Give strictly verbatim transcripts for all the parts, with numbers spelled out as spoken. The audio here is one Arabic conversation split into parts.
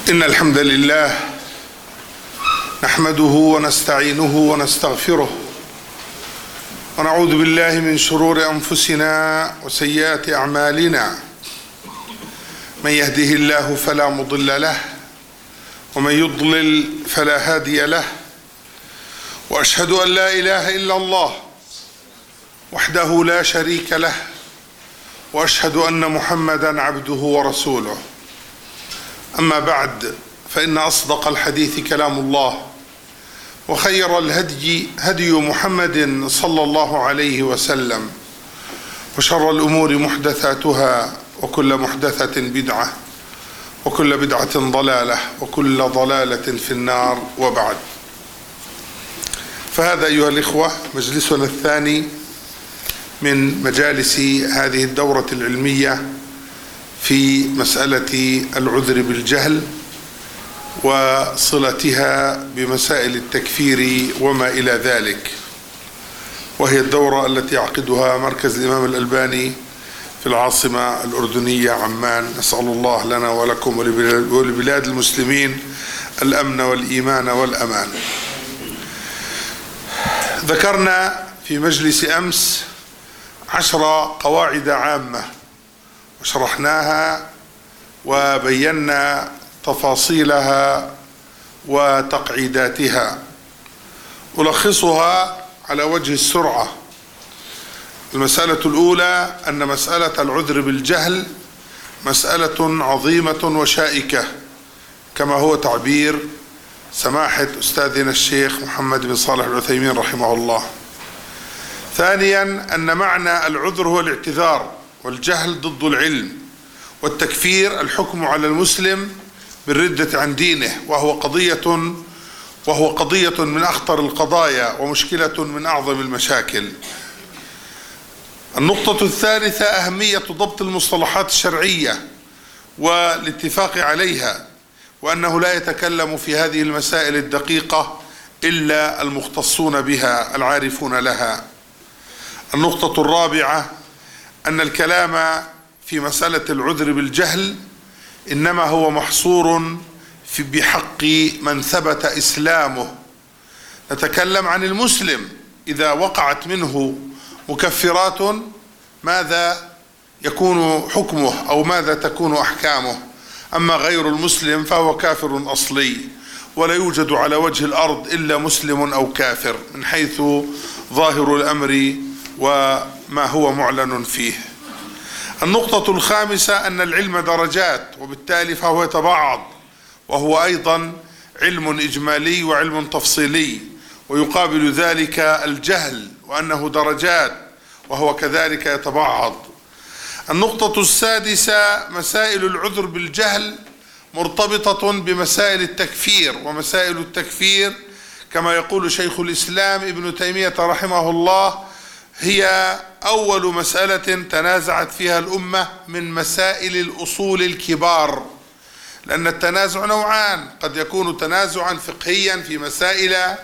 إن الحمد لله نحمده ونستعينه ونستغفره ونعوذ بالله من شرور أنفسنا وسيئات أعمالنا. من يهده الله فلا مضل له ومن يضلل فلا هادي له، وأشهد أن لا إله إلا الله وحده لا شريك له، وأشهد أن محمدا عبده ورسوله. أما بعد، فإن أصدق الحديث كلام الله، وخير الهدي هدي محمد صلى الله عليه وسلم، وشر الأمور محدثاتها، وكل محدثة بدعة، وكل بدعة ضلالة، وكل ضلالة في النار. وبعد، فهذا أيها الإخوة مجلسنا الثاني من مجالس هذه الدورة العلمية في مسألة العذر بالجهل وصلتها بمسائل التكفير وما إلى ذلك، وهي الدورة التي يعقدها مركز الإمام الألباني في العاصمة الأردنية عمان. نسأل الله لنا ولكم ولبلاد المسلمين الأمن والإيمان والأمان. ذكرنا في مجلس أمس عشر قواعد عامة وشرحناها وبينا تفاصيلها وتقعيداتها. ألخصها على وجه السرعة. المسألة الأولى أن مسألة العذر بالجهل مسألة عظيمة وشائكة، كما هو تعبير سماحة أستاذنا الشيخ محمد بن صالح العثيمين رحمه الله. ثانيا أن معنى العذر هو الاعتذار، والجهل ضد العلم، والتكفير الحكم على المسلم بالردة عن دينه، وهو قضية وهو قضية من أخطر القضايا ومشكلة من أعظم المشاكل. النقطة الثالثة أهمية ضبط المصطلحات الشرعية والاتفاق عليها، وأنه لا يتكلم في هذه المسائل الدقيقة إلا المختصون بها العارفون لها. النقطة الرابعة أن الكلام في مسألة العذر بالجهل إنما هو محصور في بحق من ثبت إسلامه. نتكلم عن المسلم إذا وقعت منه مكفرات ماذا يكون حكمه أو ماذا تكون أحكامه. أما غير المسلم فهو كافر أصلي، ولا يوجد على وجه الأرض إلا مسلم أو كافر من حيث ظاهر الأمر وما هو معلن فيه. النقطة الخامسة أن العلم درجات، وبالتالي فهو يتبعض، وهو أيضا علم إجمالي وعلم تفصيلي، ويقابل ذلك الجهل وأنه درجات وهو كذلك يتبعض. النقطة السادسة مسائل العذر بالجهل مرتبطة بمسائل التكفير، ومسائل التكفير كما يقول شيخ الإسلام ابن تيمية رحمه الله هي أول مسألة تنازعت فيها الأمة من مسائل الأصول الكبار، لأن التنازع نوعان، قد يكون تنازعا فقهيا في مسائل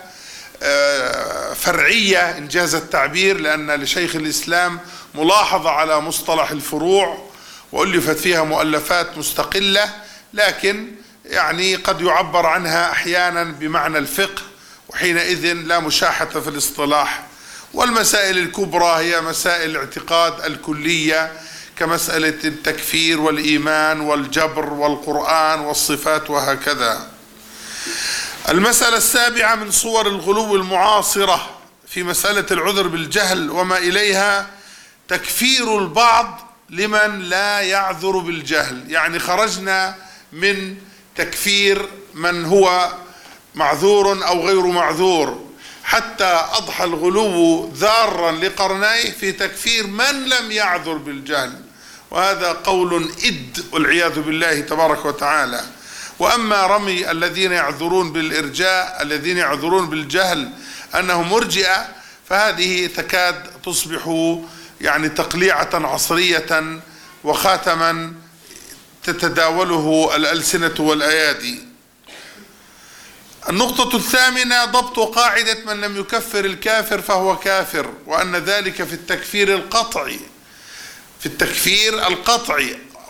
فرعية إنجاز التعبير، لأن لشيخ الإسلام ملاحظة على مصطلح الفروع وألفت فيها مؤلفات مستقلة، لكن يعني قد يعبر عنها أحيانا بمعنى الفقه، وحينئذ لا مشاحة في الاصطلاح. والمسائل الكبرى هي مسائل الاعتقاد الكلية كمسألة التكفير والإيمان والجبر والقرآن والصفات وهكذا. المسألة السابعة من صور الغلو المعاصرة في مسألة العذر بالجهل وما إليها تكفير البعض لمن لا يعذر بالجهل. يعني خرجنا من تكفير من هو معذور أو غير معذور، حتى أضحى الغلو ذارا لقرنيه في تكفير من لم يعذر بالجهل، وهذا قول إد والعياذ بالله تبارك وتعالى. وأما رمي الذين يعذرون بالإرجاء، الذين يعذرون بالجهل أنهم مرجئة، فهذه تكاد تصبح يعني تقليعة عصرية وخاتما تتداوله الألسنة والأيادي. النقطة الثامنة ضبط قاعدة من لم يكفر الكافر فهو كافر، وأن ذلك في التكفير القطعي في التكفير القطعي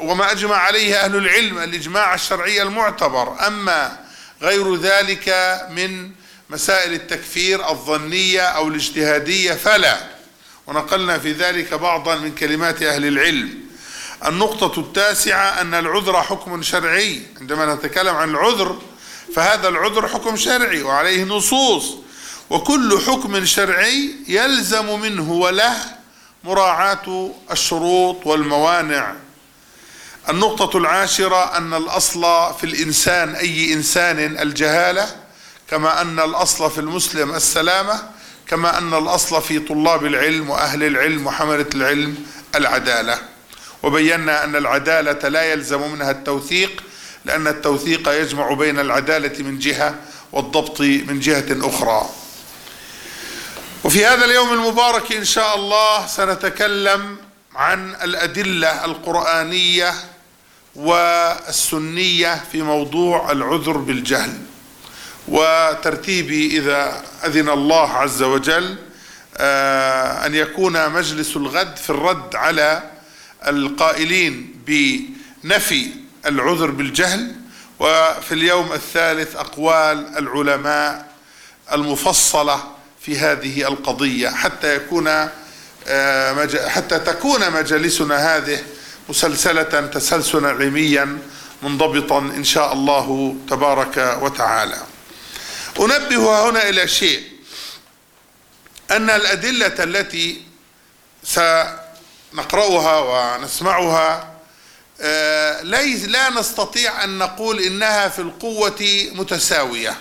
وما أجمع عليه أهل العلم الإجماع الشرعي المعتبر. أما غير ذلك من مسائل التكفير الظنية أو الاجتهادية فلا، ونقلنا في ذلك بعضا من كلمات أهل العلم. النقطة التاسعة أن العذر حكم شرعي. عندما نتكلم عن العذر فهذا العذر حكم شرعي وعليه نصوص، وكل حكم شرعي يلزم منه وله مراعاة الشروط والموانع. النقطة العاشرة أن الأصل في الإنسان أي إنسان الجهالة، كما أن الأصل في المسلم السلامة، كما أن الأصل في طلاب العلم وأهل العلم وحملة العلم العدالة. وبينا أن العدالة لا يلزم منها التوثيق، لأن التوثيق يجمع بين العدالة من جهة والضبط من جهة أخرى. وفي هذا اليوم المبارك إن شاء الله سنتكلم عن الأدلة القرآنية والسنية في موضوع العذر بالجهل، وترتيبي إذا أذن الله عز وجل أن يكون مجلس الغد في الرد على القائلين بنفي العذر بالجهل، وفي اليوم الثالث أقوال العلماء المفصلة في هذه القضية، حتى يكون حتى تكون مجالسنا هذه مسلسلة تسلسلا علميا منضبطا إن شاء الله تبارك وتعالى. أنبه هنا إلى شيء، أن الأدلة التي سنقرأها ونسمعها لا نستطيع أن نقول إنها في القوة متساوية،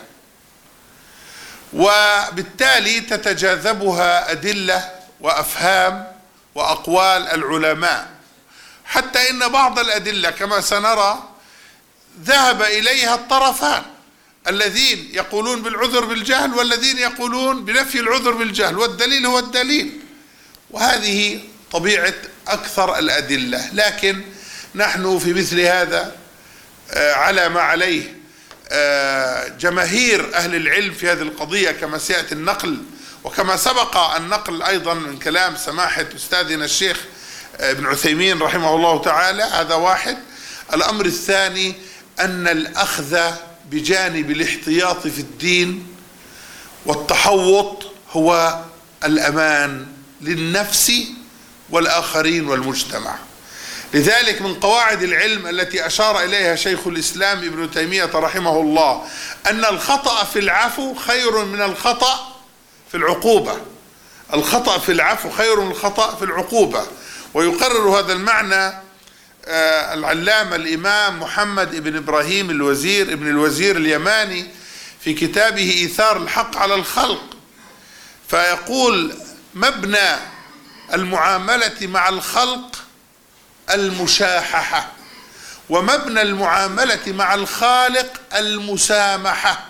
وبالتالي تتجاذبها أدلة وأفهام وأقوال العلماء، حتى إن بعض الأدلة كما سنرى ذهب إليها الطرفان، الذين يقولون بالعذر بالجهل والذين يقولون بنفي العذر بالجهل، والدليل هو الدليل. وهذه طبيعة أكثر الأدلة، لكن نحن في مثل هذا على ما عليه جماهير أهل العلم في هذه القضية، كما سيأتي النقل، وكما سبق النقل أيضا من كلام سماحة أستاذنا الشيخ ابن عثيمين رحمه الله تعالى. هذا واحد. الأمر الثاني أن الأخذ بجانب الاحتياط في الدين والتحوط هو الأمان للنفس والآخرين والمجتمع. لذلك من قواعد العلم التي أشار إليها شيخ الإسلام ابن تيمية رحمه الله أن الخطأ في العفو خير من الخطأ في العقوبة. الخطأ في العفو خير من الخطأ في العقوبة. ويقرر هذا المعنى العلامة الإمام محمد ابن إبراهيم الوزير ابن الوزير اليماني في كتابه إيثار الحق على الخلق، فيقول: مبنى المعاملة مع الخلق المشاححة، ومبنى المعاملة مع الخالق المسامحة.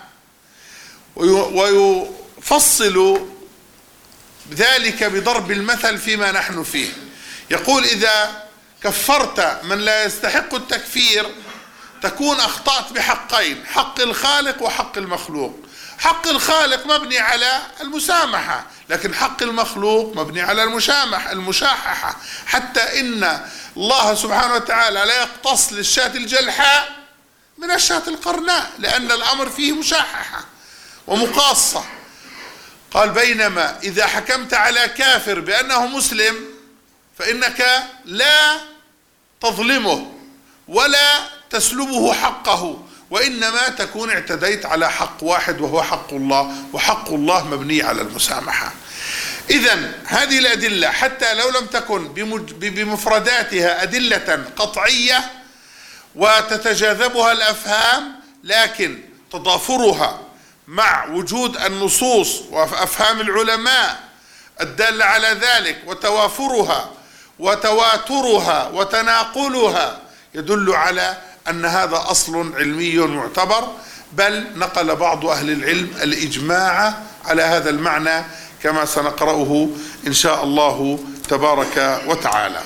ويفصل ذلك بضرب المثل فيما نحن فيه. يقول: إذا كفرت من لا يستحق التكفير تكون أخطأت بحقين: حق الخالق وحق المخلوق. حق الخالق مبني على المسامحة، لكن حق المخلوق مبني على المشامح المشاححة، حتى إن الله سبحانه وتعالى لا يقتص للشاة الجلحاء من الشاة القرناء، لأن الأمر فيه مشاححة ومقاصة. قال: بينما إذا حكمت على كافر بأنه مسلم فإنك لا تظلمه ولا تسلبه حقه، وإنما تكون اعتديت على حق واحد وهو حق الله، وحق الله مبني على المسامحة. إذن هذه الأدلة حتى لو لم تكن بمفرداتها أدلة قطعية وتتجاذبها الأفهام، لكن تضافرها مع وجود النصوص وأفهام العلماء الدالة على ذلك، وتوافرها وتواترها وتناقلها، يدل على أن هذا أصل علمي معتبر، بل نقل بعض أهل العلم الإجماع على هذا المعنى كما سنقرأه إن شاء الله تبارك وتعالى.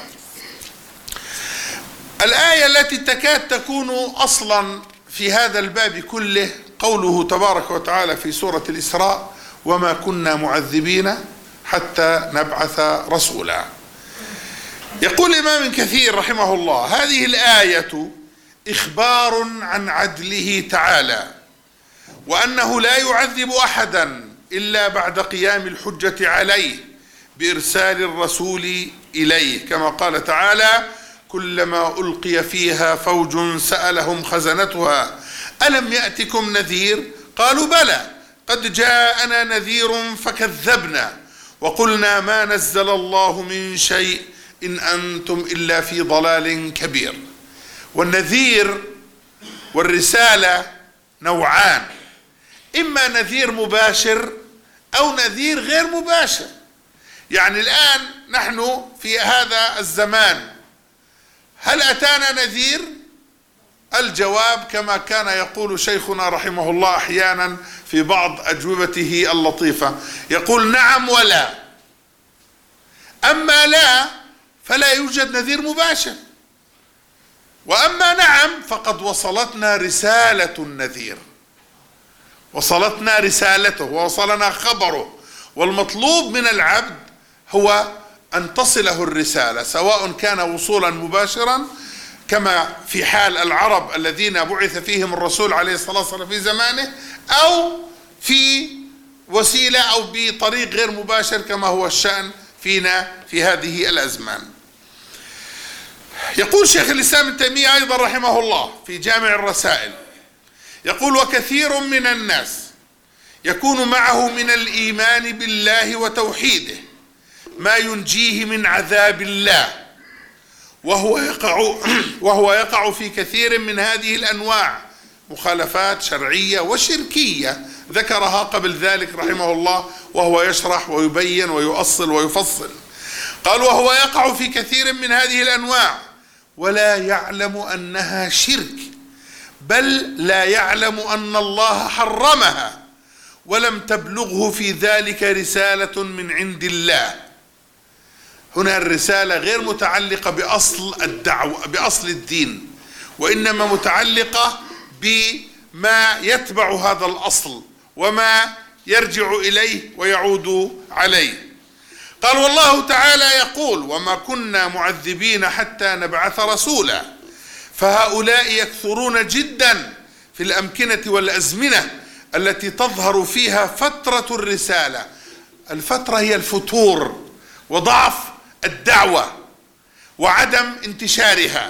الآية التي تكاد تكون أصلا في هذا الباب كله قوله تبارك وتعالى في سورة الإسراء: وما كنا معذبين حتى نبعث رسولا. يقول الإمام كثير رحمه الله: هذه الآية إخبار عن عدله تعالى، وأنه لا يعذب أحدا إلا بعد قيام الحجة عليه بإرسال الرسول إليه، كما قال تعالى: كلما ألقي فيها فوج سألهم خزنتها ألم يأتكم نذير قالوا بلى قد جاءنا نذير فكذبنا وقلنا ما نزل الله من شيء إن أنتم إلا في ضلال كبير. والنذير والرسالة نوعان: إما نذير مباشر أو نذير غير مباشر. يعني الآن نحن في هذا الزمان هل أتانا نذير؟ الجواب كما كان يقول شيخنا رحمه الله أحيانا في بعض أجوبته اللطيفة، يقول نعم ولا. أما لا فلا يوجد نذير مباشر، وأما نعم فقد وصلتنا رسالة النذير، وصلتنا رسالته ووصلنا خبره. والمطلوب من العبد هو أن تصله الرسالة، سواء كان وصولا مباشرا كما في حال العرب الذين بعث فيهم الرسول عليه الصلاة والسلام في زمانه، أو في وسيلة أو بطريق غير مباشر كما هو الشأن فينا في هذه الأزمان. يقول شيخ الإسلام ابن تيمية أيضا رحمه الله في جامع الرسائل، يقول: وكثير من الناس يكون معه من الإيمان بالله وتوحيده ما ينجيه من عذاب الله، وهو يقع وهو يقع في كثير من هذه الأنواع مخالفات شرعية وشركية ذكرها قبل ذلك رحمه الله، وهو يشرح ويبين ويؤصل ويفصل. قال: وهو يقع في كثير من هذه الأنواع ولا يعلم أنها شرك، بل لا يعلم أن الله حرمها ولم تبلغه في ذلك رسالة من عند الله. هنا الرسالة غير متعلقة بأصل الدعوة بأصل الدين، وإنما متعلقة بما يتبع هذا الأصل وما يرجع إليه ويعود عليه. قال: والله تعالى يقول: وما كنا معذبين حتى نبعث رسولا. فهؤلاء يكثرون جدا في الأمكنة والأزمنة التي تظهر فيها فترة الرسالة. الفترة هي الفتور وضعف الدعوة وعدم انتشارها.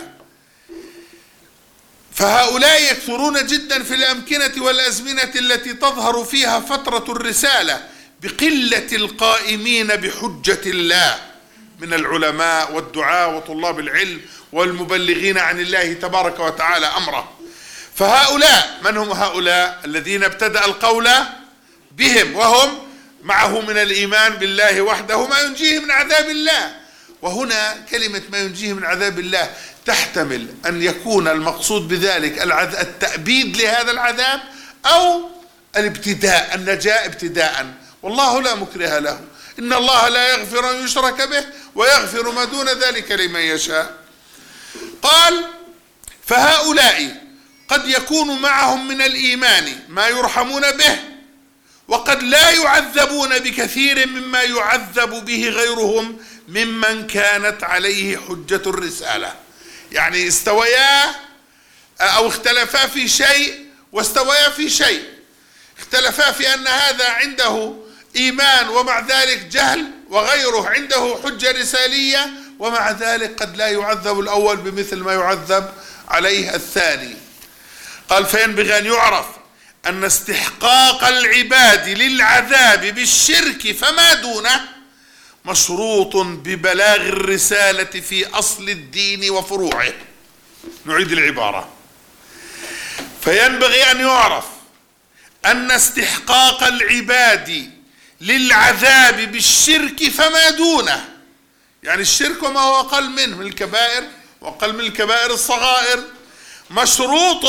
فهؤلاء يكثرون جدا في الأمكنة والأزمنة التي تظهر فيها فترة الرسالة بقلة القائمين بحجة الله من العلماء والدعاء وطلاب العلم والمبلغين عن الله تبارك وتعالى أمره. فهؤلاء من هم هؤلاء؟ الذين ابتدأ القول بهم وهم معه من الإيمان بالله وحده ما ينجيه من عذاب الله. وهنا كلمة ما ينجيه من عذاب الله تحتمل أن يكون المقصود بذلك التأبيد لهذا العذاب أو الابتداء، النجاة ابتداء، والله لا مكره له، إن الله لا يغفر أن يشرك به ويغفر ما دون ذلك لمن يشاء. قال: فهؤلاء قد يكون معهم من الإيمان ما يرحمون به، وقد لا يعذبون بكثير مما يعذب به غيرهم ممن كانت عليه حجة الرسالة. يعني استويا أو اختلفا في شيء واستويا في شيء، اختلفا في أن هذا عنده إيمان ومع ذلك جهل، وغيره عنده حجة رسالية ومع ذلك قد لا يعذب الأول بمثل ما يعذب عليه الثاني. قال: فينبغي أن يعرف أن استحقاق العباد للعذاب بالشرك فما دونه مشروط ببلاغ الرسالة في أصل الدين وفروعه. نعيد العبارة: فينبغي أن يعرف أن استحقاق العباد للعذاب بالشرك فما دونه، يعني الشرك وما هو أقل منه من الكبائر وأقل من الكبائر الصغائر، مشروط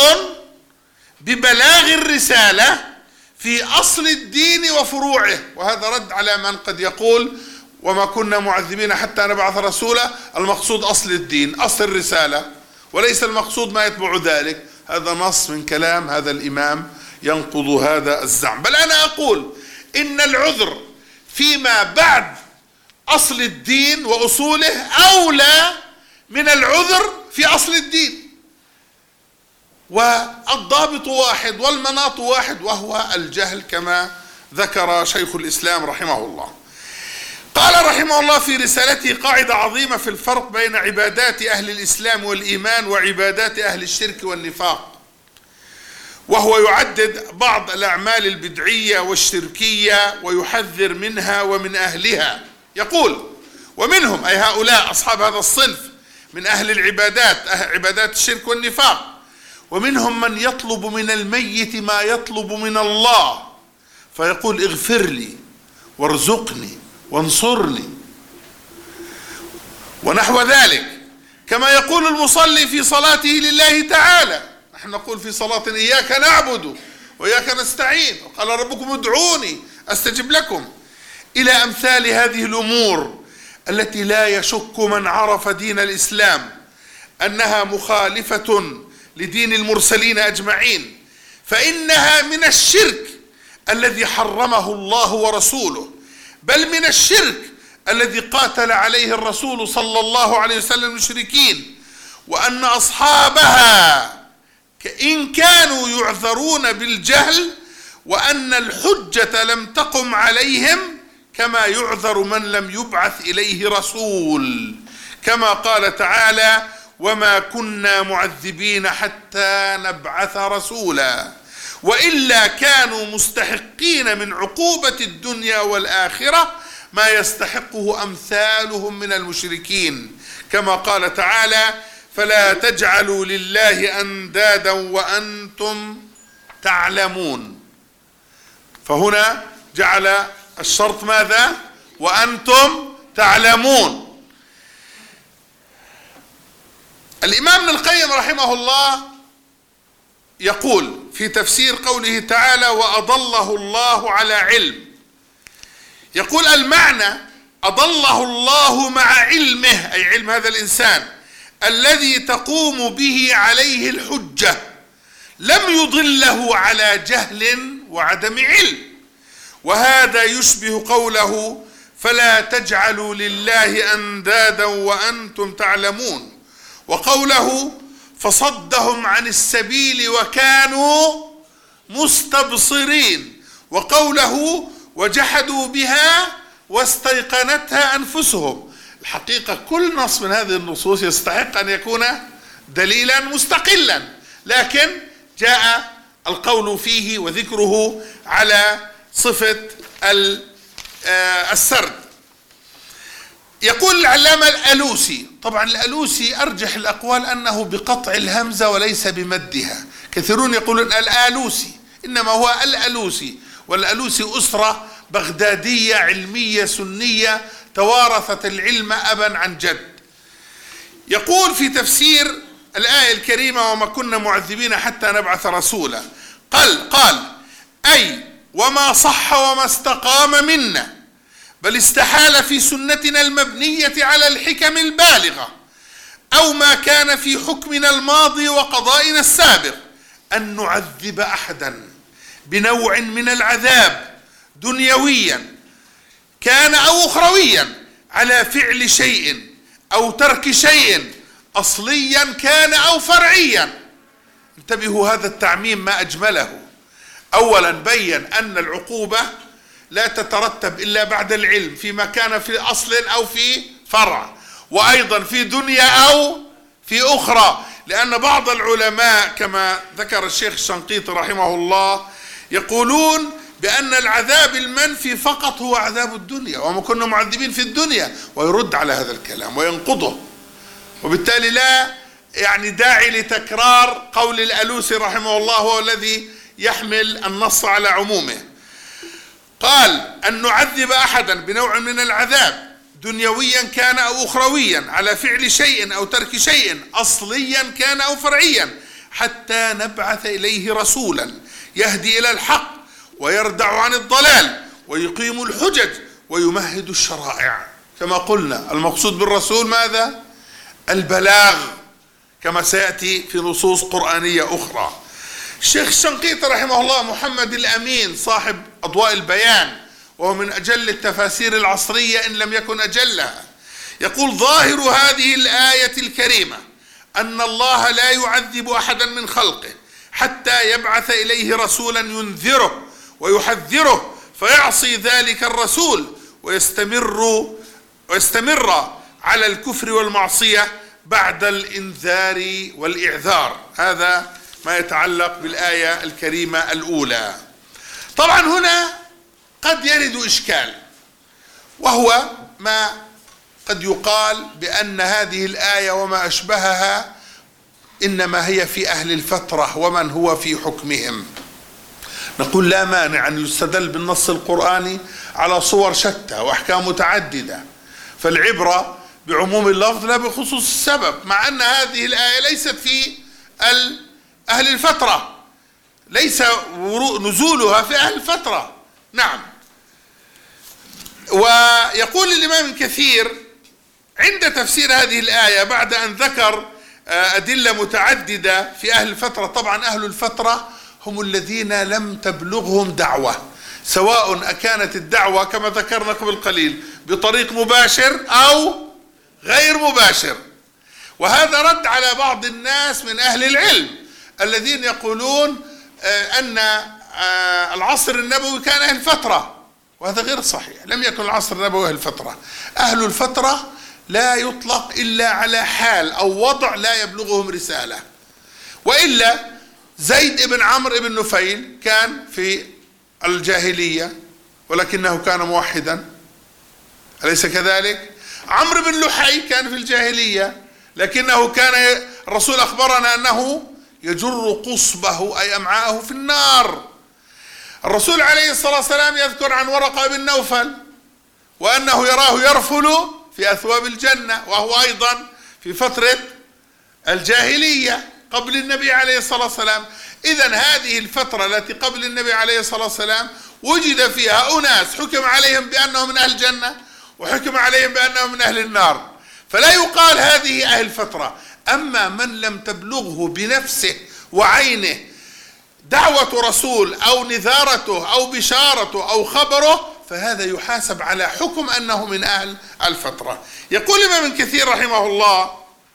ببلاغ الرسالة في أصل الدين وفروعه. وهذا رد على من قد يقول: وما كنا معذبين حتى نبعث رسولا، المقصود أصل الدين أصل الرسالة وليس المقصود ما يتبع ذلك. هذا نص من كلام هذا الإمام ينقض هذا الزعم. بل أنا أقول إن العذر فيما بعد أصل الدين وأصوله أولى من العذر في أصل الدين، والضابط واحد والمناط واحد وهو الجهل، كما ذكر شيخ الإسلام رحمه الله. قال رحمه الله في رسالته قاعدة عظيمة في الفرق بين عبادات أهل الإسلام والإيمان وعبادات أهل الشرك والنفاق، وهو يعدد بعض الأعمال البدعية والشركية ويحذر منها ومن أهلها. يقول: ومنهم، أي هؤلاء أصحاب هذا الصنف من أهل العبادات، أهل عبادات الشرك والنفاق، ومنهم من يطلب من الميت ما يطلب من الله، فيقول: اغفر لي وارزقني وانصرني ونحو ذلك، كما يقول المصلي في صلاته لله تعالى. نحن نقول في صلاة: إياك نعبد وإياك نستعين، وقال ربكم ادعوني أستجب لكم، إلى أمثال هذه الأمور التي لا يشك من عرف دين الإسلام أنها مخالفة لدين المرسلين أجمعين، فإنها من الشرك الذي حرمه الله ورسوله، بل من الشرك الذي قاتل عليه الرسول صلى الله عليه وسلم المشركين، وأن أصحابها إن كانوا يعذرون بالجهل وأن الحجة لم تقم عليهم كما يعذر من لم يبعث إليه رسول، كما قال تعالى: وما كنا معذبين حتى نبعث رسولا، وإلا كانوا مستحقين من عقوبة الدنيا والآخرة ما يستحقه أمثالهم من المشركين، كما قال تعالى: فلا تجعلوا لله أندادا وأنتم تعلمون. فهنا جعل الشرط ماذا؟ وأنتم تعلمون. الإمام ابن القيم رحمه الله يقول في تفسير قوله تعالى: وأضله الله على علم، يقول: المعنى أضله الله مع علمه، أي علم هذا الإنسان الذي تقوم به عليه الحجة، لم يضله على جهل وعدم علم. وهذا يشبه قوله: فلا تجعلوا لله أندادا وأنتم تعلمون، وقوله: فصدهم عن السبيل وكانوا مستبصرين، وقوله: وجحدوا بها واستيقنتها أنفسهم. الحقيقة كل نص من هذه النصوص يستحق أن يكون دليلا مستقلا، لكن جاء القول فيه وذكره على صفة السرد. يقول العلامة الألوسي، طبعا الألوسي أرجح الأقوال أنه بقطع الهمزة وليس بمدها، كثيرون يقولون الآلوسي، إنما هو الألوسي، والألوسي أسرة بغدادية علمية سنية توارثت العلم أبا عن جد. يقول في تفسير الآية الكريمة: وما كنا معذبين حتى نبعث رسولا، قال قال أي وما صح وما استقام منا، بل استحال في سنتنا المبنية على الحكم البالغة، أو ما كان في حكمنا الماضي وقضائنا السابق، أن نعذب أحدا بنوع من العذاب دنيويا كان أو أخرويا على فعل شيء أو ترك شيء أصليا كان أو فرعيا. انتبهوا، هذا التعميم ما أجمله. أولا بين أن العقوبة لا تترتب إلا بعد العلم فيما كان في أصل أو في فرع، وأيضا في دنيا أو في أخرى، لأن بعض العلماء كما ذكر الشيخ الشنقيطي رحمه الله يقولون بأن العذاب المنفي فقط هو عذاب الدنيا، وما كنا معذبين في الدنيا، ويرد على هذا الكلام وينقضه، وبالتالي لا يعني داعي لتكرار قول الألوسي رحمه الله، هو الذي يحمل النص على عمومه. قال: أن نعذب أحدا بنوع من العذاب دنيويا كان أو أخرويا على فعل شيء أو ترك شيء أصليا كان أو فرعيا، حتى نبعث إليه رسولا يهدي إلى الحق ويردع عن الضلال ويقيم الحجج ويمهد الشرائع. كما قلنا المقصود بالرسول ماذا؟ البلاغ، كما سيأتي في نصوص قرآنية أخرى. الشيخ الشنقيطي رحمه الله محمد الأمين صاحب أضواء البيان وهو من أجل التفاسير العصرية إن لم يكن أجلها. يقول: ظاهر هذه الآية الكريمة أن الله لا يعذب أحدا من خلقه حتى يبعث إليه رسولا ينذره ويحذره فيعصي ذلك الرسول ويستمر ويستمر على الكفر والمعصية بعد الإنذار والإعذار. هذا ما يتعلق بالآية الكريمة الأولى. طبعا هنا قد يرد إشكال، وهو ما قد يقال بأن هذه الآية وما أشبهها إنما هي في أهل الفترة ومن هو في حكمهم. نقول: لا مانع أن يستدل بالنص القرآني على صور شتى وأحكام متعددة، فالعبرة بعموم اللفظ لا بخصوص السبب، مع أن هذه الآية ليست في أهل الفترة، ليس نزولها في أهل الفترة. نعم. ويقول الإمام كثير عند تفسير هذه الآية بعد أن ذكر أدلة متعددة في أهل الفترة. طبعا أهل الفترة هم الذين لم تبلغهم دعوة، سواء أكانت الدعوة كما ذكرنا قبل قليل بطريق مباشر أو غير مباشر. وهذا رد على بعض الناس من أهل العلم الذين يقولون أن العصر النبوي كان أهل فترة، وهذا غير صحيح. لم يكن العصر النبوي أهل فترة. أهل الفترة لا يطلق إلا على حال أو وضع لا يبلغهم رسالة، وإلا زيد بن عمرو بن نفيل كان في الجاهلية ولكنه كان موحدا، أليس كذلك؟ عمرو بن لحي كان في الجاهلية لكنه كان الرسول أخبرنا أنه يجر قصبه أي أمعاءه في النار. الرسول عليه الصلاة والسلام يذكر عن ورقة بن نوفل وأنه يراه يرفل في أثواب الجنة، وهو أيضا في فترة الجاهلية قبل النبي عليه الصلاة والسلام. إذن هذه الفترة التي قبل النبي عليه الصلاة والسلام وجد فيها أناس حكم عليهم بأنهم من أهل الجنة وحكم عليهم بأنهم من أهل النار، فلا يقال هذه أهل فترة. أما من لم تبلغه بنفسه وعينه دعوة رسول أو نذارته أو بشارته أو خبره فهذا يحاسب على حكم أنه من أهل الفترة. يقول الإمام كثير رحمه الله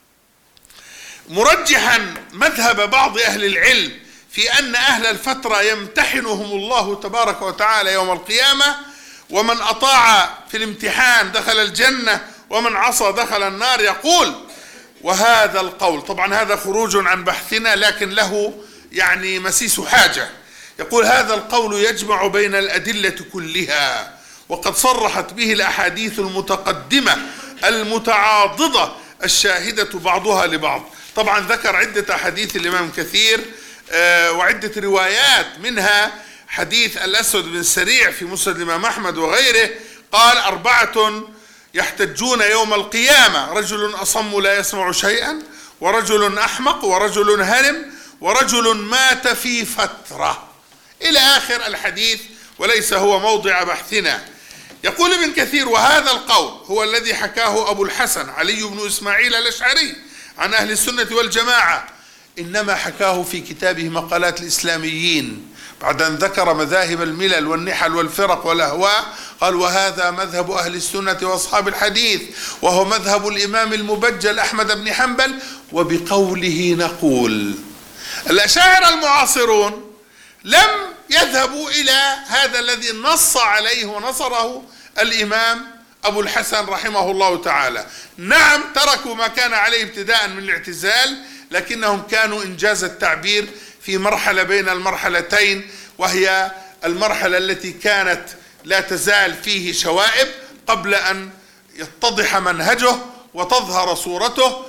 مرجحا مذهب بعض أهل العلم في أن أهل الفترة يمتحنهم الله تبارك وتعالى يوم القيامة، ومن أطاع في الامتحان دخل الجنة ومن عصى دخل النار. يقول: وهذا القول، طبعا هذا خروج عن بحثنا لكن له يعني مسيس حاجة، يقول: هذا القول يجمع بين الأدلة كلها، وقد صرحت به الأحاديث المتقدمة المتعاضدة الشاهدة بعضها لبعض. طبعا ذكر عدة أحاديث الإمام كثير وعدة روايات، منها حديث الأسود بن سريع في مسند الإمام أحمد وغيره، قال: أربعة يحتجون يوم القيامة: رجل أصم لا يسمع شيئا، ورجل أحمق، ورجل هرم، ورجل مات في فترة، إلى آخر الحديث، وليس هو موضع بحثنا. يقول ابن كثير: وهذا القول هو الذي حكاه أبو الحسن علي بن إسماعيل الأشعري عن أهل السنة والجماعة، إنما حكاه في كتابه مقالات الإسلاميين بعد أن ذكر مذاهب الملل والنحل والفرق والأهواء، قال: وهذا مذهب أهل السنة وأصحاب الحديث، وهو مذهب الإمام المبجل أحمد بن حنبل، وبقوله نقول. الأشاعرة المعاصرون لم يذهبوا إلى هذا الذي نص عليه ونصره الإمام أبو الحسن رحمه الله تعالى. نعم، تركوا ما كان عليه ابتداء من الاعتزال، لكنهم كانوا إنجاز التعبير في مرحلة بين المرحلتين، وهي المرحلة التي كانت لا تزال فيه شوائب قبل أن يتضح منهجه وتظهر صورته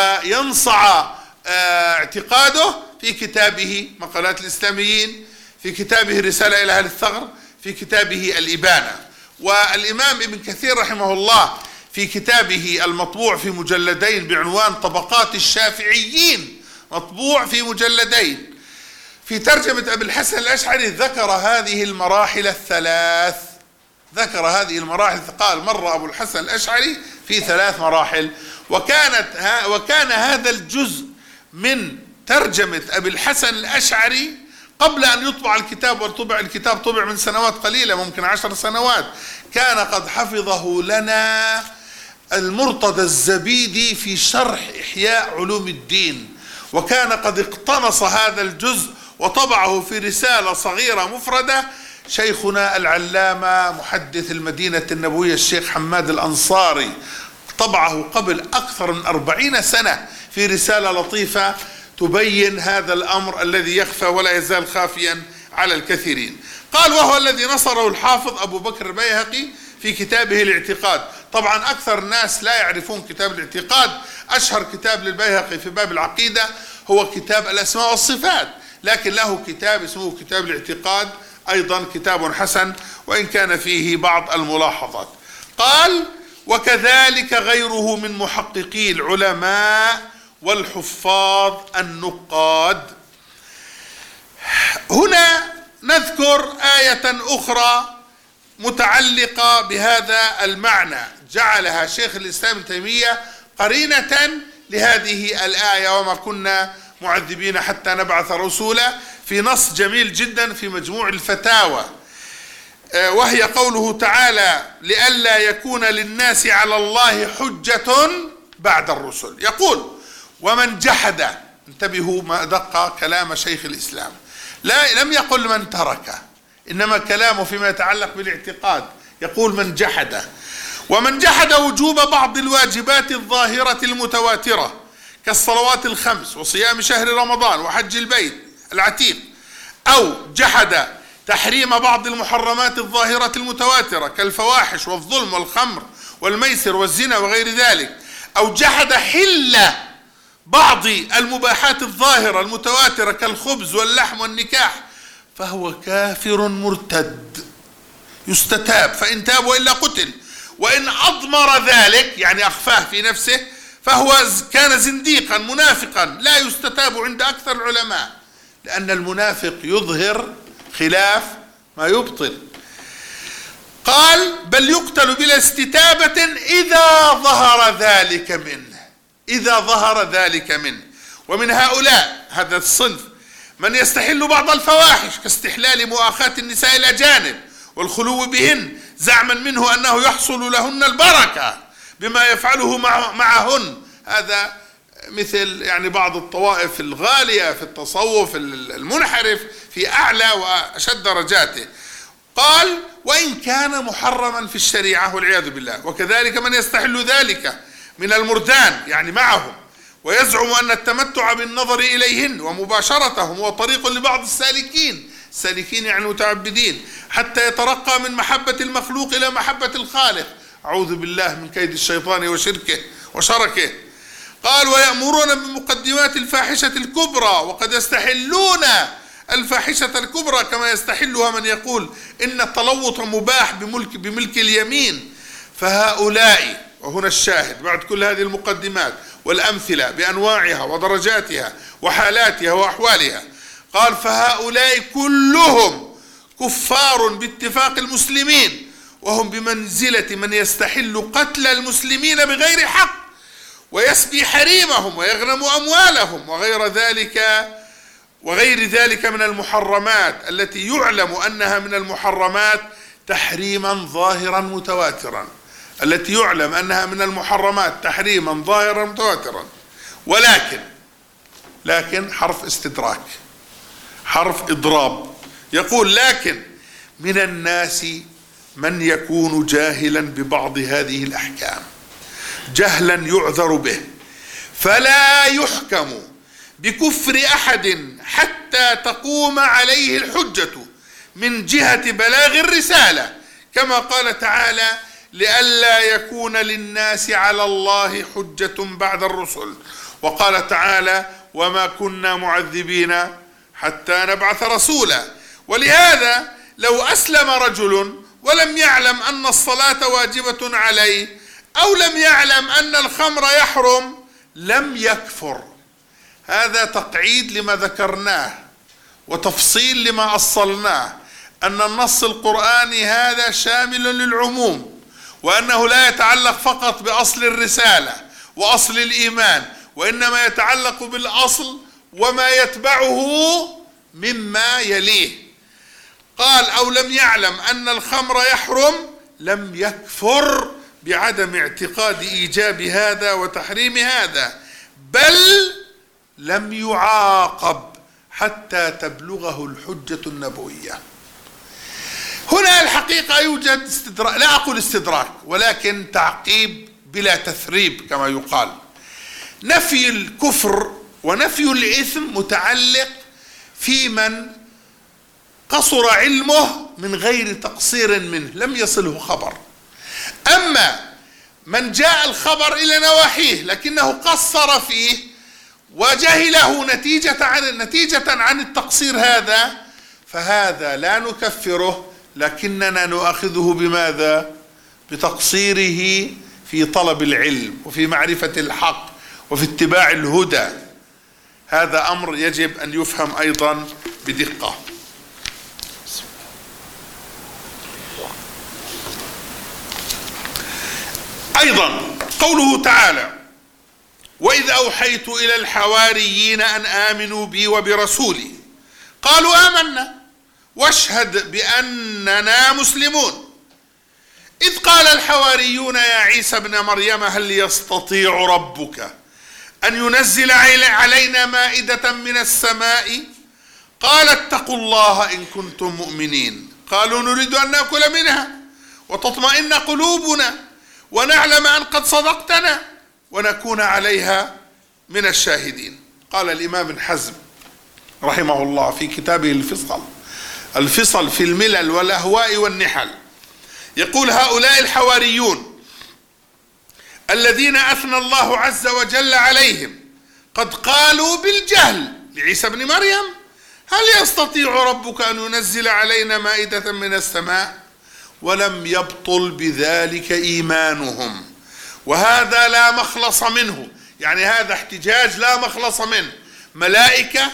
وينصع اعتقاده، في كتابه مقالات الإسلاميين، في كتابه رسالة إلى أهل الثغر، في كتابه الإبانة. والإمام ابن كثير رحمه الله في كتابه المطبوع في مجلدين بعنوان طبقات الشافعيين، مطبوع في مجلدين، في ترجمة أبي الحسن الأشعري ذكر هذه المراحل الثلاث، ذكر هذه المراحل، قال: مر أبو الحسن الأشعري في ثلاث مراحل. وكانت وكان هذا الجزء من ترجمة أبي الحسن الأشعري قبل أن يطبع الكتاب، وطبع الكتاب طبع من سنوات قليلة ممكن عشر سنوات، كان قد حفظه لنا المرتضى الزبيدي في شرح إحياء علوم الدين، وكان قد اقتنص هذا الجزء وطبعه في رسالة صغيرة مفردة شيخنا العلامة محدث المدينة النبوية الشيخ حماد الأنصاري، طبعه قبل أكثر من أربعين سنة في رسالة لطيفة تبين هذا الأمر الذي يخفى ولا يزال خافيا على الكثيرين. قال: وهو الذي نصره الحافظ أبو بكر البيهقي في كتابه الاعتقاد. طبعا أكثر الناس لا يعرفون كتاب الاعتقاد. أشهر كتاب للبيهقي في باب العقيدة هو كتاب الأسماء والصفات، لكن له كتاب اسمه كتاب الاعتقاد، أيضا كتاب حسن وإن كان فيه بعض الملاحظات. قال: وكذلك غيره من محققي العلماء والحفاظ النقاد. هنا نذكر آية أخرى متعلقة بهذا المعنى جعلها شيخ الإسلام ابن تيمية قرينة لهذه الآية: وما كنا معذبين حتى نبعث رسولا، في نص جميل جدا في مجموع الفتاوى، وهي قوله تعالى: لئلا يكون للناس على الله حجة بعد الرسل. يقول: ومن جحد، انتبهوا ما دق كلام شيخ الإسلام، لا لم يقل من ترك، إنما كلامه فيما يتعلق بالاعتقاد يقول من جحد. ومن جحد وجوب بعض الواجبات الظاهرة المتواترة كالصلوات الخمس وصيام شهر رمضان وحج البيت العتيق، أو جحد تحريم بعض المحرمات الظاهرة المتواترة كالفواحش والظلم والخمر والميسر والزنا وغير ذلك، أو جحد حل بعض المباحات الظاهرة المتواترة كالخبز واللحم والنكاح، فهو كافر مرتد يستتاب، فإن تاب وإلا قتل، وإن أضمر ذلك يعني أخفاه في نفسه فهو كان زنديقا منافقا لا يستتاب عند أكثر العلماء، لأن المنافق يظهر خلاف ما يبطل. قال: بل يقتل بلا استتابة إذا ظهر ذلك منه، إذا ظهر ذلك منه. ومن هؤلاء هذا الصنف من يستحل بعض الفواحش كاستحلال مؤاخاة النساء الأجانب والخلو بهن زعما منه أنه يحصل لهن البركة بما يفعله مع معهن. هذا مثل يعني بعض الطوائف الغالية في التصوف المنحرف في أعلى وأشد درجاته. قال: وإن كان محرما في الشريعة والعياذ بالله. وكذلك من يستحل ذلك من المردان يعني معهم، ويزعم أن التمتع بالنظر إليهن ومباشرتهم هو طريق لبعض السالكين، السالكين يعني متعبدين، حتى يترقى من محبة المخلوق إلى محبة الخالق. أعوذ بالله من كيد الشيطان وشركه وشركه. قال: ويأمرون بمقدمات الفاحشة الكبرى، وقد يستحلون الفاحشة الكبرى كما يستحلها من يقول إن التلوط مباح بملك, بملك اليمين. فهؤلاء، وهنا الشاهد بعد كل هذه المقدمات والأمثلة بأنواعها ودرجاتها وحالاتها وأحوالها، قال: فهؤلاء كلهم كفار باتفاق المسلمين، وهم بمنزلة من يستحل قتل المسلمين بغير حق ويسبي حريمهم ويغنم أموالهم وغير ذلك وغير ذلك من المحرمات التي يعلم أنها من المحرمات تحريما ظاهرا متواترا، التي يعلم أنها من المحرمات تحريما ظاهرا متواترا. ولكن لكن حرف استدراك، حرف إضراب، يقول: لكن من الناس من يكون جاهلا ببعض هذه الأحكام جهلا يعذر به، فلا يحكم بكفر أحد حتى تقوم عليه الحجة من جهة بلاغ الرسالة، كما قال تعالى: لئلا يكون للناس على الله حجة بعد الرسل. وقال تعالى: وما كنا معذبين حتى نبعث رسولا. ولهذا لو أسلم رجل ولم يعلم أن الصلاة واجبة عليه، أو لم يعلم أن الخمر يحرم، لم يكفر. هذا تقعيد لما ذكرناه وتفصيل لما أصلناه، أن النص القرآني هذا شامل للعموم، وأنه لا يتعلق فقط بأصل الرسالة وأصل الإيمان، وإنما يتعلق بالأصل وما يتبعه مما يليه. قال أو لم يعلم أن الخمر يحرم لم يكفر بعدم اعتقاد إيجاب هذا وتحريم هذا، بل لم يعاقب حتى تبلغه الحجة النبوية. هنا الحقيقة يوجد استدراك، لا أقول استدراك ولكن تعقيب بلا تثريب كما يقال. نفي الكفر ونفي الإثم متعلق في من قصر علمه من غير تقصير منه لم يصله خبر. أما من جاء الخبر إلى نواحيه لكنه قصر فيه وجهله نتيجة عن نتيجة عن التقصير هذا، فهذا لا نكفره لكننا نؤاخذه بماذا؟ بتقصيره في طلب العلم وفي معرفة الحق وفي اتباع الهدى. هذا أمر يجب أن يفهم أيضا بدقة. أيضا قوله تعالى وإذ أوحيت إلى الحواريين أن آمنوا بي وبرسولي قالوا آمنا واشهد بأننا مسلمون. إذ قال الحواريون يا عيسى ابن مريم هل يستطيع ربك أن ينزل علينا مائدة من السماء؟ قال اتقوا الله إن كنتم مؤمنين. قالوا نريد أن نأكل منها وتطمئن قلوبنا ونعلم أن قد صدقتنا ونكون عليها من الشاهدين. قال الإمام ابن حزم رحمه الله في كتابه الفصل الفصل في الملل والأهواء والنحل، يقول هؤلاء الحواريون الذين أثنى الله عز وجل عليهم قد قالوا بالجهل لعيسى ابن مريم هل يستطيع ربك أن ينزل علينا مائدة من السماء؟ ولم يبطل بذلك إيمانهم، وهذا لا مخلص منه، يعني هذا احتجاج لا مخلص منه. ملائكة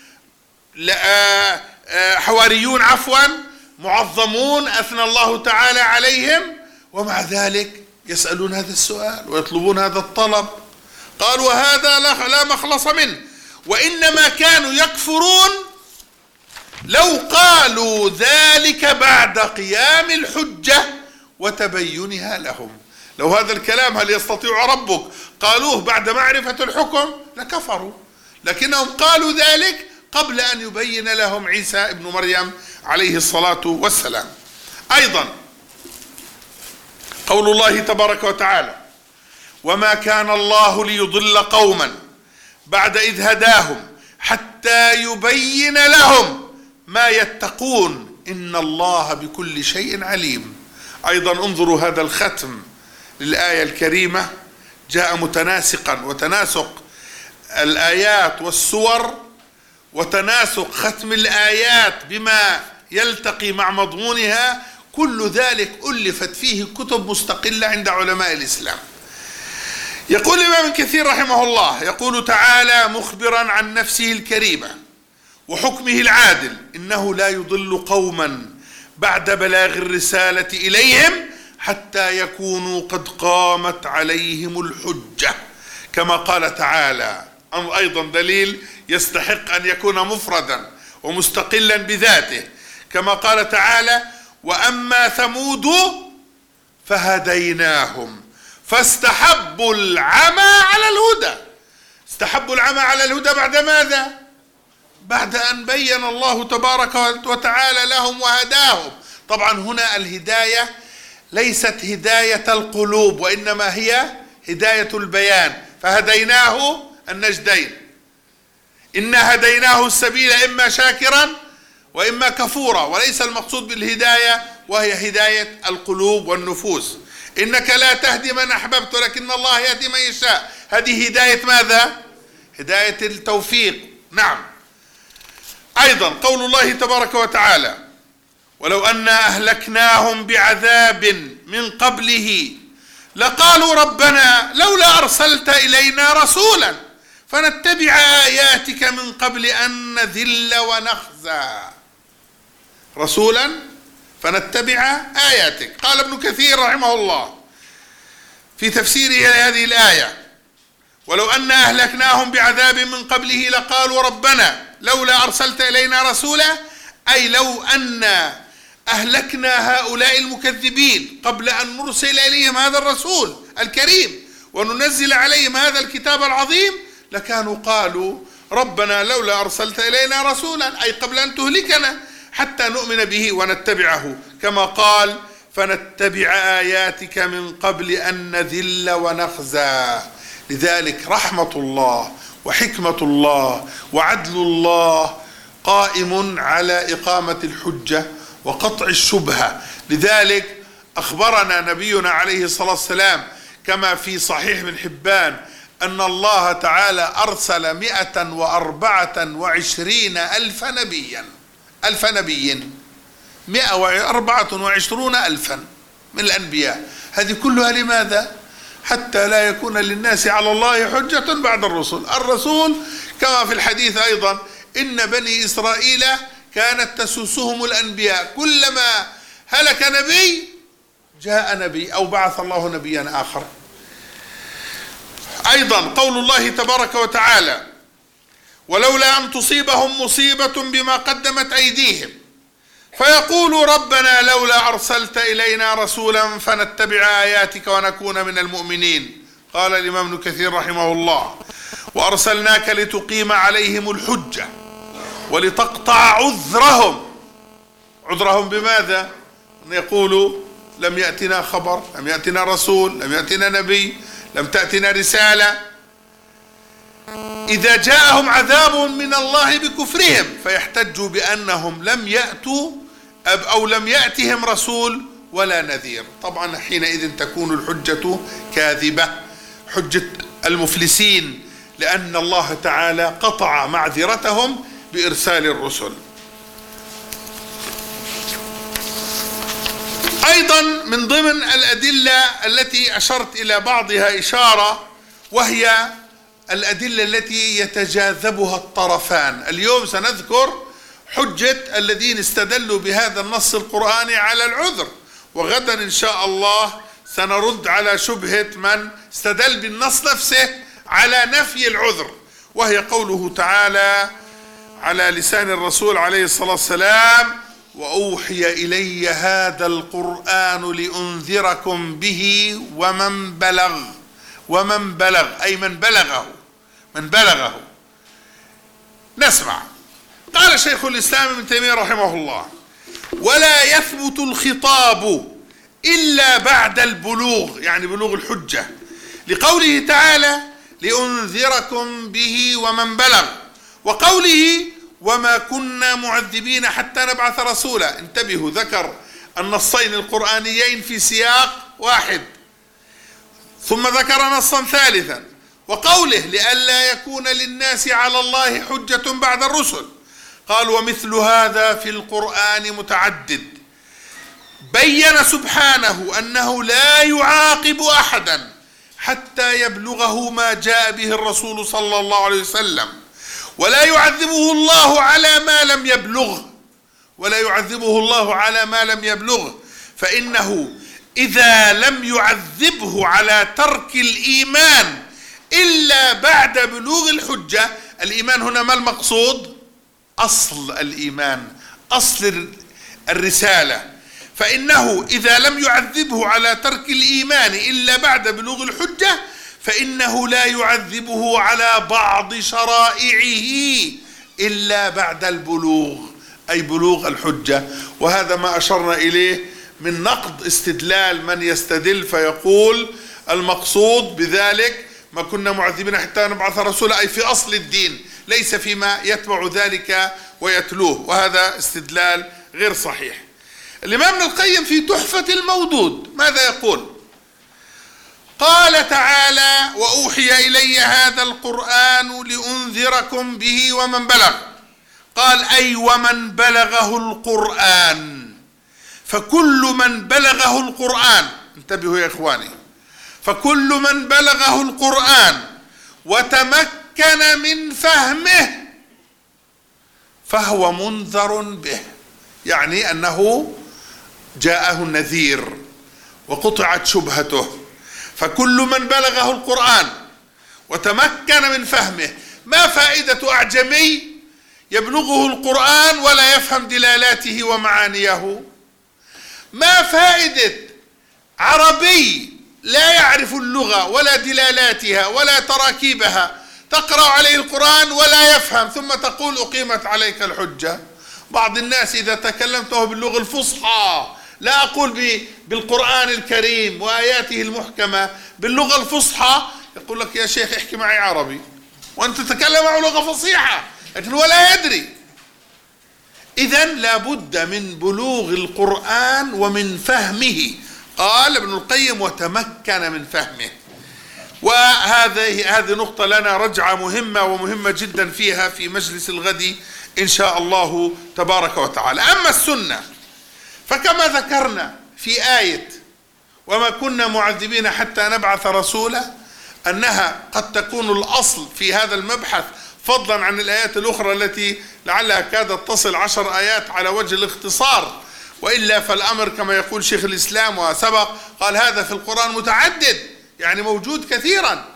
حواريون عفوا معظمون أثنى الله تعالى عليهم، ومع ذلك يسألون هذا السؤال ويطلبون هذا الطلب. قال وهذا لا مخلص منه، وإنما كانوا يكفرون لو قالوا ذلك بعد قيام الحجة وتبينها لهم. لو هذا الكلام هل يستطيع ربك قالوه بعد معرفة الحكم لكفروا، لكنهم قالوا ذلك قبل أن يبين لهم عيسى ابن مريم عليه الصلاة والسلام. أيضا قول الله تبارك وتعالى وما كان الله ليضل قوما بعد إذ هداهم حتى يبين لهم ما يتقون إن الله بكل شيء عليم. أيضا انظروا هذا الختم للآية الكريمة جاء متناسقا، وتناسق الآيات والسور وتناسق ختم الآيات بما يلتقي مع مضمونها، كل ذلك ألفت فيه كتب مستقلة عند علماء الإسلام. يقول الإمام كثير رحمه الله يقول تعالى مخبرا عن نفسه الكريمة وحكمه العادل إنه لا يضل قوما بعد بلاغ الرسالة إليهم حتى يكونوا قد قامت عليهم الحجة، كما قال تعالى. أيضا دليل يستحق أن يكون مفردا ومستقلا بذاته، كما قال تعالى وأما ثمود فهديناهم فاستحبوا العمى على الهدى. استحبوا العمى على الهدى بعد ماذا؟ بعد أن بين الله تبارك وتعالى لهم وهداهم. طبعا هنا الهداية ليست هداية القلوب وإنما هي هداية البيان، فهديناه النجدين إنا هديناه السبيل إما شاكرا وإما كفورا، وليس المقصود بالهداية وهي هداية القلوب والنفوس. إنك لا تهدي من أحببت ولكن الله يهدي من يشاء. هذه هداية ماذا؟ هداية التوفيق. نعم. أيضا قول الله تبارك وتعالى ولو أنا أهلكناهم بعذاب من قبله لقالوا ربنا لولا أرسلت إلينا رسولا فنتبع آياتك من قبل أن نذل ونخزى. رسولا فنتبع آياتك. قال ابن كثير رحمه الله في تفسيره هذه الآية ولو أن أهلكناهم بعذاب من قبله لقالوا ربنا لولا أرسلت إلينا رسولا، أي لو أن أهلكنا هؤلاء المكذبين قبل أن نرسل إليهم هذا الرسول الكريم وننزل عليهم هذا الكتاب العظيم لكانوا قالوا ربنا لولا أرسلت إلينا رسولا، أي قبل أن تهلكنا حتى نؤمن به ونتبعه، كما قال فنتبع آياتك من قبل أن نذل ونخزى. لذلك رحمة الله وحكمة الله وعدل الله قائم على إقامة الحجة وقطع الشبهة. لذلك أخبرنا نبينا عليه الصلاة والسلام كما في صحيح ابن حبان أن الله تعالى أرسل مئة وأربعة وعشرين ألف نبيا، ألف نبي، مئة وأربعة وعشرون ألفا من الأنبياء. هذه كلها لماذا؟ حتى لا يكون للناس على الله حجة بعد الرسل. الرسول كما في الحديث أيضا إن بني إسرائيل كانت تسوسهم الأنبياء، كلما هلك نبي جاء نبي أو بعث الله نبيا آخر. أيضا قول الله تبارك وتعالى ولولا أن تصيبهم مصيبة بما قدمت أيديهم فيقولوا ربنا لولا أرسلت إلينا رسولا فنتبع آياتك ونكون من المؤمنين. قال الإمام ابن كثير رحمه الله وأرسلناك لتقيم عليهم الحجة ولتقطع عذرهم. عذرهم بماذا؟ أن يقولوا لم يأتنا خبر، لم يأتنا رسول، لم يأتنا نبي، لم تأتنا رسالة. إذا جاءهم عذاب من الله بكفرهم فيحتجوا بأنهم لم يأتوا أو لم يأتهم رسول ولا نذير. طبعا حينئذ تكون الحجة كاذبة، حجة المفلسين، لأن الله تعالى قطع معذرتهم بإرسال الرسل. أيضا من ضمن الأدلة التي أشرت إلى بعضها إشارة وهي الأدلة التي يتجاذبها الطرفان. اليوم سنذكر حجة الذين استدلوا بهذا النص القرآني على العذر، وغدا إن شاء الله سنرد على شبهة من استدل بالنص نفسه على نفي العذر، وهي قوله تعالى على لسان الرسول عليه الصلاة والسلام وأوحي إلي هذا القرآن لأنذركم به ومن بلغ. ومن بلغ أي من بلغه، من بلغه. نسمع. قال شيخ الإسلام ابن تيمية رحمه الله ولا يثبت الخطاب إلا بعد البلوغ، يعني بلوغ الحجة، لقوله تعالى لأنذركم به ومن بلغ، وقوله وما كنا معذبين حتى نبعث رسولا. انتبهوا، ذكر النصين القرآنيين في سياق واحد ثم ذكر نصا ثالثا، وقوله لئلا يكون للناس على الله حجة بعد الرسل. قال ومثل هذا في القرآن متعدد. بين سبحانه أنه لا يعاقب أحدا حتى يبلغه ما جاء به الرسول صلى الله عليه وسلم، ولا يعذبه الله على ما لم يبلغه، ولا يعذبه الله على ما لم يبلغه، فإنه إذا لم يعذبه على ترك الإيمان إلا بعد بلوغ الحجة. الإيمان هنا ما المقصود؟ أصل الإيمان، أصل الرسالة. فإنه إذا لم يعذبه على ترك الإيمان إلا بعد بلوغ الحجة فإنه لا يعذبه على بعض شرائعه إلا بعد البلوغ، أي بلوغ الحجة. وهذا ما أشرنا إليه من نقد استدلال من يستدل فيقول المقصود بذلك ما كنا معذبين حتى نبعث رسولا، أي في أصل الدين، ليس فيما يتبع ذلك ويتلوه، وهذا استدلال غير صحيح. الإمام ابن القيم في تحفة المودود ماذا يقول؟ قال تعالى وأوحي إلي هذا القرآن لأنذركم به ومن بلغ. قال أي ومن بلغه القرآن، فكل من بلغه القرآن، انتبهوا يا إخواني، فكل من بلغه القرآن وتمكن من فهمه فهو منذر به، يعني أنه جاءه النذير وقطعت شبهته. فكل من بلغه القرآن وتمكن من فهمه. ما فائدة أعجمي يبلغه القرآن ولا يفهم دلالاته ومعانيه؟ ما فائدة عربي لا يعرف اللغة ولا دلالاتها ولا تراكيبها تقرأ عليه القرآن ولا يفهم ثم تقول أقيمت عليك الحجة؟ بعض الناس إذا تكلمته باللغة الفصحى، لا أقول بالقرآن الكريم وآياته المحكمة، باللغة الفصحى، يقول لك يا شيخ احكي معي عربي، وأنت تتكلم معه لغة فصيحة لكن هو لا يدري. إذن لابد من بلوغ القرآن ومن فهمه. قال ابن القيم وتمكن من فهمه. وهذه هذه نقطة لنا رجعة مهمة ومهمة جدا فيها في مجلس الغد إن شاء الله تبارك وتعالى. أما السنة فكما ذكرنا في آية وما كنا معذبين حتى نبعث رسولا أنها قد تكون الأصل في هذا المبحث، فضلا عن الآيات الأخرى التي لعلها كادت تصل عشر آيات على وجه الاختصار، وإلا فالأمر كما يقول شيخ الإسلام وسبق قال هذا في القرآن متعدد، يعني موجود كثيرا.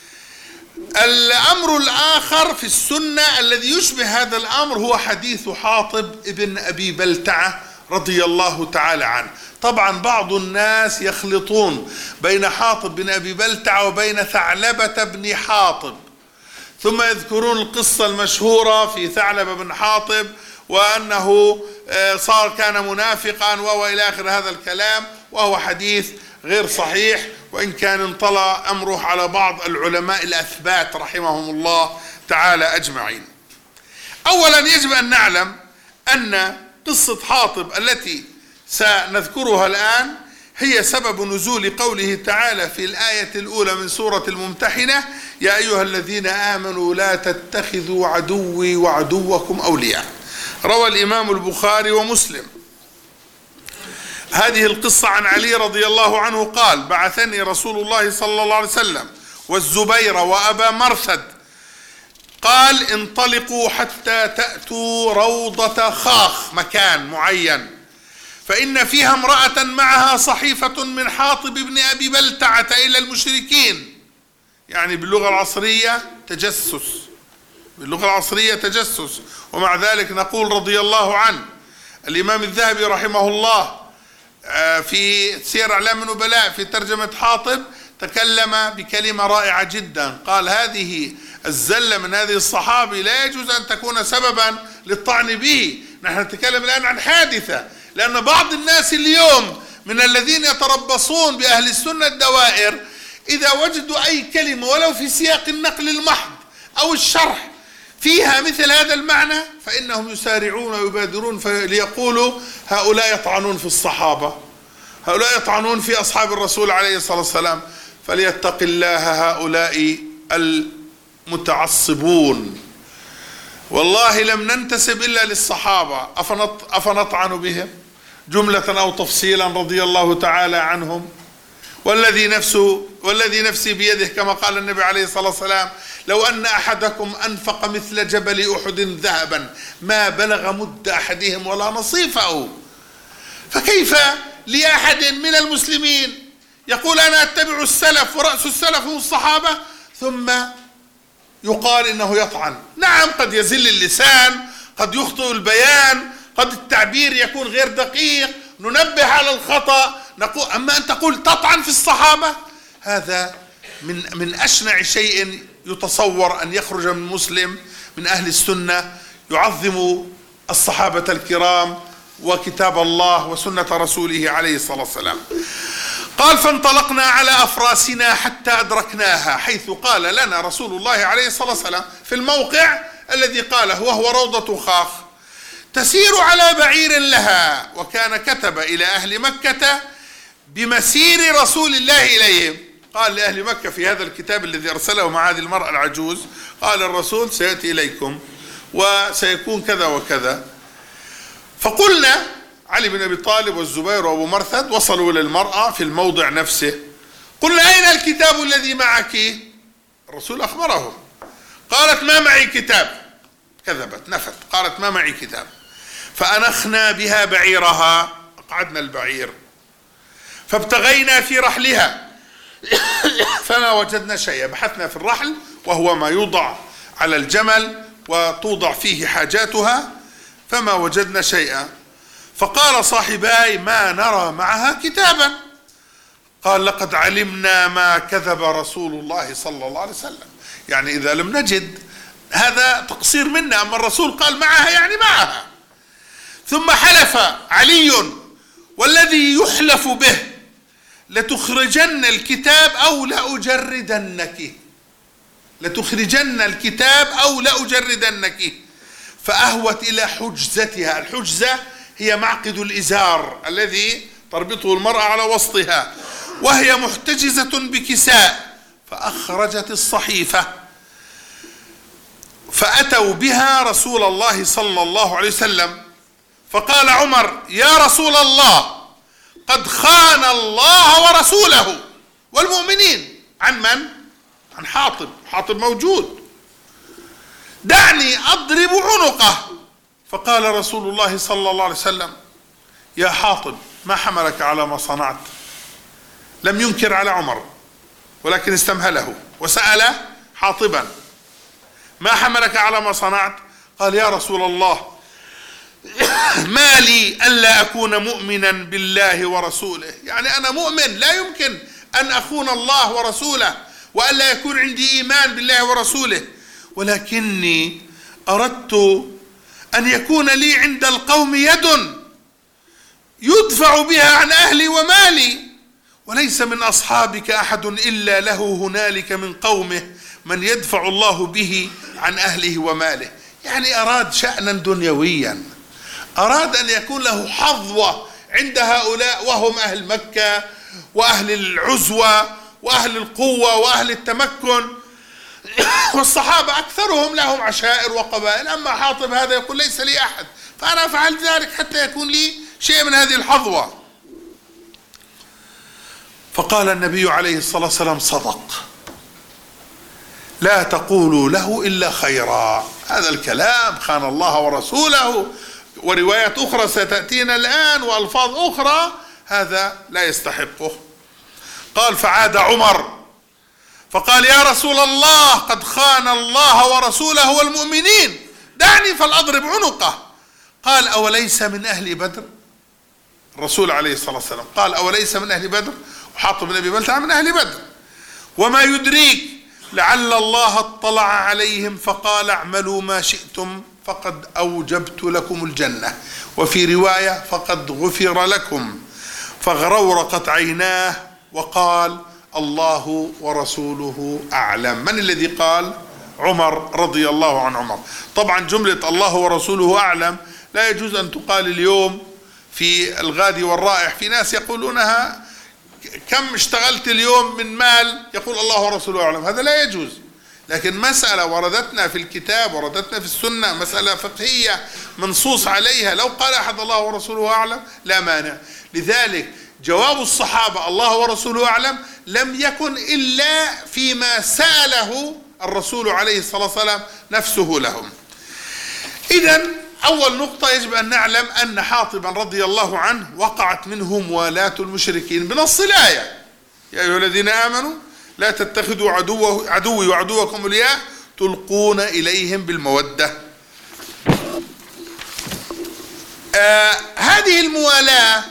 الأمر الآخر في السنة الذي يشبه هذا الأمر هو حديث حاطب ابن أبي بلتعة رضي الله تعالى عنه. طبعا بعض الناس يخلطون بين حاطب بن أبي بلتعة وبين ثعلبة بن حاطب، ثم يذكرون القصة المشهورة في ثعلبة بن حاطب وأنه صار كان منافقا وهو إلى آخر هذا الكلام، وهو حديث غير صحيح، وإن كان انطلى أمره على بعض العلماء الأثبات رحمهم الله تعالى أجمعين. أولا يجب أن نعلم أن قصة حاطب التي سنذكرها الآن هي سبب نزول قوله تعالى في الآية الأولى من سورة الممتحنة: يا أيها الذين آمنوا لا تتخذوا عدوي وعدوكم أولياء. روى الإمام البخاري ومسلم هذه القصة عن علي رضي الله عنه قال: بعثني رسول الله صلى الله عليه وسلم والزبير وأبا مرثد، قال: انطلقوا حتى تأتوا روضة خاخ، مكان معين، فإن فيها امرأة معها صحيفة من حاطب بن أبي بلتعة إلى المشركين. يعني باللغة العصرية تجسس، باللغة العصرية تجسس. ومع ذلك نقول رضي الله عنه. الإمام الذهبي رحمه الله في سير أعلام النبلاء في ترجمة حاطب تكلم بكلمة رائعة جدا، قال: هذه الزلة من هذه الصحابي لا يجوز أن تكون سببا للطعن به. نحن نتكلم الآن عن حادثة، لأن بعض الناس اليوم من الذين يتربصون بأهل السنة الدوائر إذا وجدوا أي كلمة ولو في سياق النقل المحض أو الشرح فيها مثل هذا المعنى فإنهم يسارعون ويبادرون ليقولوا هؤلاء يطعنون في الصحابة، هؤلاء يطعنون في أصحاب الرسول عليه الصلاة والسلام. فليتق الله هؤلاء المتعصبون. والله لم ننتسب إلا للصحابة، أفنطعن بهم جملة أو تفصيلا رضي الله تعالى عنهم؟ والذي نفسه والذي نفسي بيده كما قال النبي عليه الصلاة والسلام: لو أن أحدكم أنفق مثل جبل أحد ذهبا ما بلغ مد أحدهم ولا نصيفه. فكيف لأحد من المسلمين يقول أنا أتبع السلف ورأس السلف هم الصحابة ثم يقال إنه يطعن؟ نعم، قد يزل اللسان، قد يخطئ البيان، قد التعبير يكون غير دقيق، ننبه على الخطأ، نقول. أما أن تقول تطعن في الصحابة، هذا من من أشنع شيء يتصور أن يخرج من مسلم من أهل السنة يعظم الصحابة الكرام وكتاب الله وسنة رسوله عليه الصلاة والسلام. قال: فانطلقنا على أفراسنا حتى أدركناها، حيث قال لنا رسول الله عليه الصلاة والسلام في الموقع الذي قاله وهو روضة خاخ، تسير على بعير لها. وكان كتب إلى أهل مكة بمسير رسول الله إليهم. قال لأهل مكة في هذا الكتاب الذي أرسله مع هذه المرأة العجوز، قال الرسول سيأتي إليكم وسيكون كذا وكذا. فقلنا علي بن أبي طالب والزبير وأبو مرثد وصلوا إلى المرأة في الموضع نفسه، قلنا: أين الكتاب الذي معك؟ الرسول أخبرهم. قالت: ما معي كتاب. كذبت، نفت، قالت: ما معي كتاب. فأنخنا بها بعيرها، قعدنا البعير، فابتغينا في رحلها فما وجدنا شيئا. بحثنا في الرحل وهو ما يوضع على الجمل وتوضع فيه حاجاتها، فما وجدنا شيئا. فقال صاحباي: ما نرى معها كتابا. قال: لقد علمنا ما كذب رسول الله صلى الله عليه وسلم. يعني إذا لم نجد هذا تقصير منا، أما الرسول قال معها يعني معها. ثم حلف علي والذي يحلف به: لتخرجن الكتاب أو لأجردنك، لتخرجن الكتاب أو لأجردنك. فأهوت إلى حجزتها. الحجزة هي معقد الإزار الذي تربطه المرأة على وسطها، وهي محتجزة بكساء. فأخرجت الصحيفة فأتوا بها رسول الله صلى الله عليه وسلم. فقال عمر: يا رسول الله، قد خان الله ورسوله والمؤمنين. عن من؟ عن حاطب. حاطب موجود. دعني أضرب عنقه. فقال رسول الله صلى الله عليه وسلم: يا حاطب، ما حملك على ما صنعت؟ لم ينكر على عمر، ولكن استمهله وسأل حاطبا: ما حملك على ما صنعت؟ قال: يا رسول الله، ما لي ألا أكون مؤمنا بالله ورسوله. يعني أنا مؤمن، لا يمكن أن أخون الله ورسوله وألا يكون عندي إيمان بالله ورسوله، ولكني أردت أن يكون لي عند القوم يد يدفع بها عن أهلي ومالي، وليس من أصحابك أحد إلا له هنالك من قومه من يدفع الله به عن أهله وماله. يعني أراد شأنا دنيويا، أراد أن يكون له حظوة عند هؤلاء وهم أهل مكة وأهل العزوة وأهل القوة وأهل التمكن، والصحابة أكثرهم لهم عشائر وقبائل. أما حاطب هذا يقول: ليس لي أحد، فأنا فعلت ذلك حتى يكون لي شيء من هذه الحظوة. فقال النبي عليه الصلاة والسلام: صدق، لا تقولوا له إلا خيرا. هذا الكلام خان الله ورسوله، وروايات أخرى ستأتينا الآن وألفاظ أخرى، هذا لا يستحقه. قال: فعاد عمر فقال: يا رسول الله، قد خان الله ورسوله والمؤمنين، دعني فلأضرب عنقه. قال: أوليس من أهل بدر؟ الرسول عليه الصلاة والسلام قال: أوليس من أهل بدر؟ وحاطب بن أبي بلتعة من أهل بدر. وما يدريك لعل الله اطلع عليهم فقال: اعملوا ما شئتم فقد أوجبت لكم الجنة. وفي رواية: فقد غفر لكم. فغرورقت عيناه وقال: الله ورسوله أعلم. من الذي قال؟ عمر رضي الله عن عمر. طبعا جملة الله ورسوله أعلم لا يجوز أن تقال اليوم في الغادي والرائح. في ناس يقولونها: كم اشتغلت اليوم من مال؟ يقول الله ورسوله أعلم. هذا لا يجوز. لكن مسألة وردتنا في الكتاب، وردتنا في السنة، مسألة فقهية منصوص عليها، لو قال أحد الله ورسوله أعلم لا مانع. لذلك جواب الصحابة الله ورسوله أعلم لم يكن إلا فيما سأله الرسول عليه الصلاة والسلام نفسه لهم. إذن أول نقطة يجب أن نعلم أن حاطبا رضي الله عنه وقعت منه موالاة المشركين بنص الآية: يا أيها الذين آمنوا لا تتخذوا عدو عدوي وعدوكم أولياء تلقون إليهم بالمودة. آه هذه الموالاة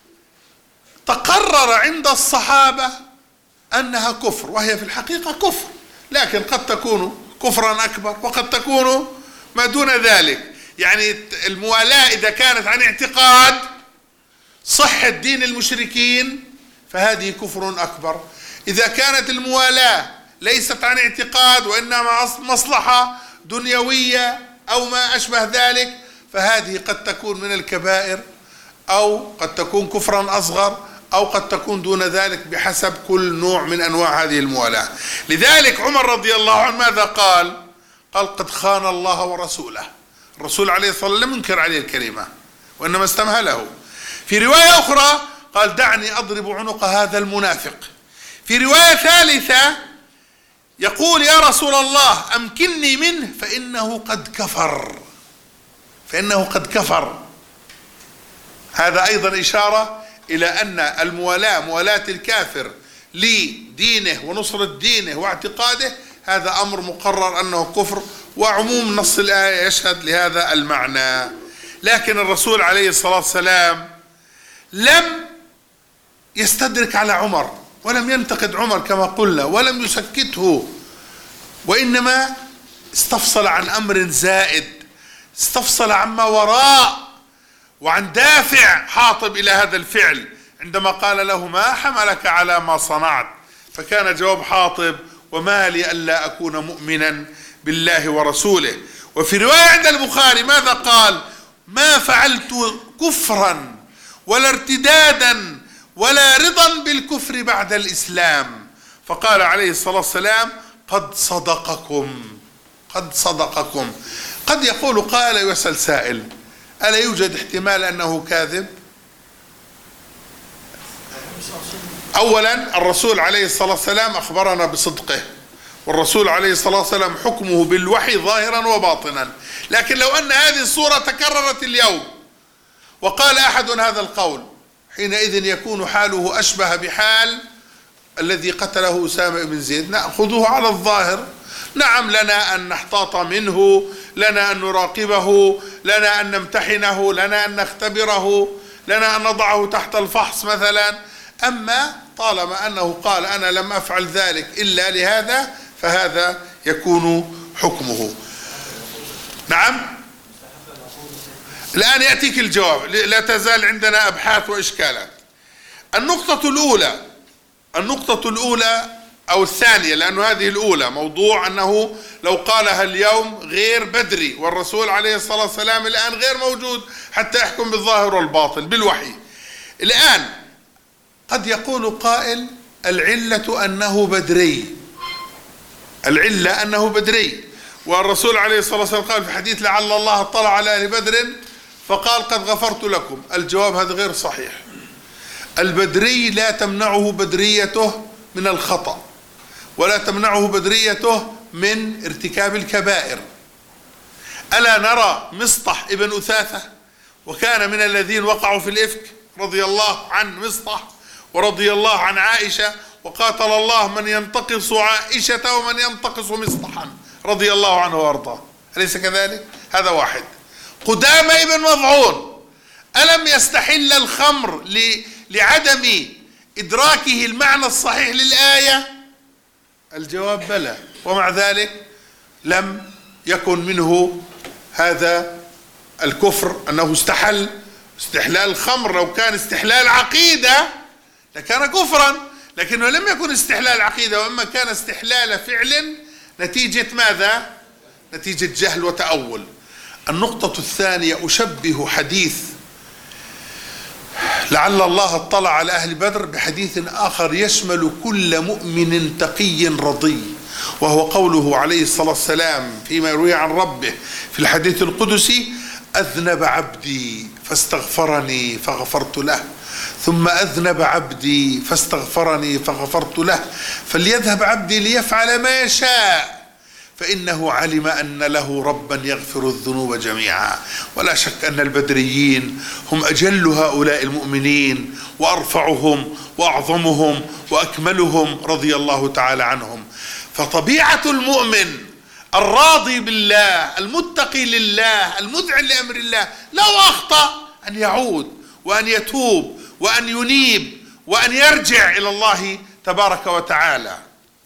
تقرر عند الصحابة أنها كفر، وهي في الحقيقة كفر، لكن قد تكون كفرا أكبر وقد تكون ما دون ذلك. يعني الموالاة إذا كانت عن اعتقاد صحة دين المشركين فهذه كفر أكبر. إذا كانت الموالاة ليست عن اعتقاد وإنما مصلحة دنيوية أو ما أشبه ذلك فهذه قد تكون من الكبائر، أو قد تكون كفرا أصغر، أو قد تكون دون ذلك بحسب كل نوع من أنواع هذه الموالاة. لذلك عمر رضي الله عنه ماذا قال؟ قال: قد خان الله ورسوله. الرسول عليه الصلاة والسلام لم ينكر عليه الكلمة وإنما استمهله. في رواية أخرى قال: دعني أضرب عنق هذا المنافق. في رواية ثالثة يقول: يا رسول الله أمكنني منه فإنه قد كفر، فإنه قد كفر. هذا أيضا إشارة إلى أن الموالاة، موالاة الكافر لدينه ونصرة دينه واعتقاده، هذا أمر مقرر أنه كفر وعموم نص الآية يشهد لهذا المعنى. لكن الرسول عليه الصلاة والسلام لم يستدرك على عمر ولم ينتقد عمر كما قلنا ولم يسكته، وإنما استفصل عن أمر زائد، استفصل عما وراء وعن دافع حاطب إلى هذا الفعل عندما قال له ما حملك على ما صنعت، فكان جواب حاطب وما لي ألا أكون مؤمنا بالله ورسوله. وفي رواية عند البخاري ماذا قال؟ ما فعلت كفرا ولا ارتدادا ولا رضا بالكفر بعد الإسلام. فقال عليه الصلاة والسلام قد صدقكم، قد صدقكم. قد يقول قائل ويسأل سائل ألا يوجد احتمال أنه كاذب؟ أولا الرسول عليه الصلاة والسلام أخبرنا بصدقه، والرسول عليه الصلاة والسلام حكمه بالوحي ظاهرا وباطنا. لكن لو أن هذه الصورة تكررت اليوم وقال أحد هذا القول، حينئذ يكون حاله أشبه بحال الذي قتله أسامة بن زيد، نأخذه على الظاهر. نعم لنا أن نحتاط منه، لنا أن نراقبه، لنا أن نمتحنه، لنا أن نختبره، لنا أن نضعه تحت الفحص مثلا. أما طالما أنه قال أنا لم أفعل ذلك إلا لهذا فهذا يكون حكمه. نعم الآن يأتيك الجواب، لا تزال عندنا أبحاث وإشكالات. النقطة الأولى النقطة الأولى أو الثانية، لأن هذه الأولى موضوع أنه لو قالها اليوم غير بدري والرسول عليه الصلاة والسلام الآن غير موجود حتى يحكم بالظاهر والباطن بالوحي. الآن قد يقول قائل العلة أنه بدري، العلة أنه بدري، والرسول عليه الصلاة والسلام قال في حديث لعل الله اطلع على أهل بدر فقال قد غفرت لكم. الجواب هذا غير صحيح. البدري لا تمنعه بدريته من الخطأ ولا تمنعه بدريته من ارتكاب الكبائر. ألا نرى مصطح ابن أثاثة وكان من الذين وقعوا في الإفك رضي الله عن مصطح ورضي الله عن عائشة، وقاتل الله من ينتقص عائشة ومن ينتقص مصطحا رضي الله عنه وارضاه، أليس كذلك؟ هذا واحد. قدامى ابن مظعون ألم يستحل الخمر لعدم إدراكه المعنى الصحيح للآية؟ الجواب بلى، ومع ذلك لم يكن منه هذا الكفر أنه استحل استحلال الخمر. لو كان استحلال عقيدة لكان كفرا، لكنه لم يكن استحلال عقيدة، وإما كان استحلال فعل نتيجة ماذا؟ نتيجة جهل وتأول. النقطة الثانية أشبه حديث لعل الله اطلع على أهل بدر بحديث آخر يشمل كل مؤمن تقي رضي، وهو قوله عليه الصلاة والسلام فيما يروي عن ربه في الحديث القدسي أذنب عبدي فاستغفرني فغفرت له، ثم أذنب عبدي فاستغفرني فغفرت له، فليذهب عبدي ليفعل ما يشاء فإنه علم أن له ربا يغفر الذنوب جميعا. ولا شك أن البدريين هم أجل هؤلاء المؤمنين وأرفعهم وأعظمهم وأكملهم رضي الله تعالى عنهم. فطبيعة المؤمن الراضي بالله المتقي لله المذعن لأمر الله لو أخطأ أن يعود وأن يتوب وأن ينيب وأن يرجع إلى الله تبارك وتعالى.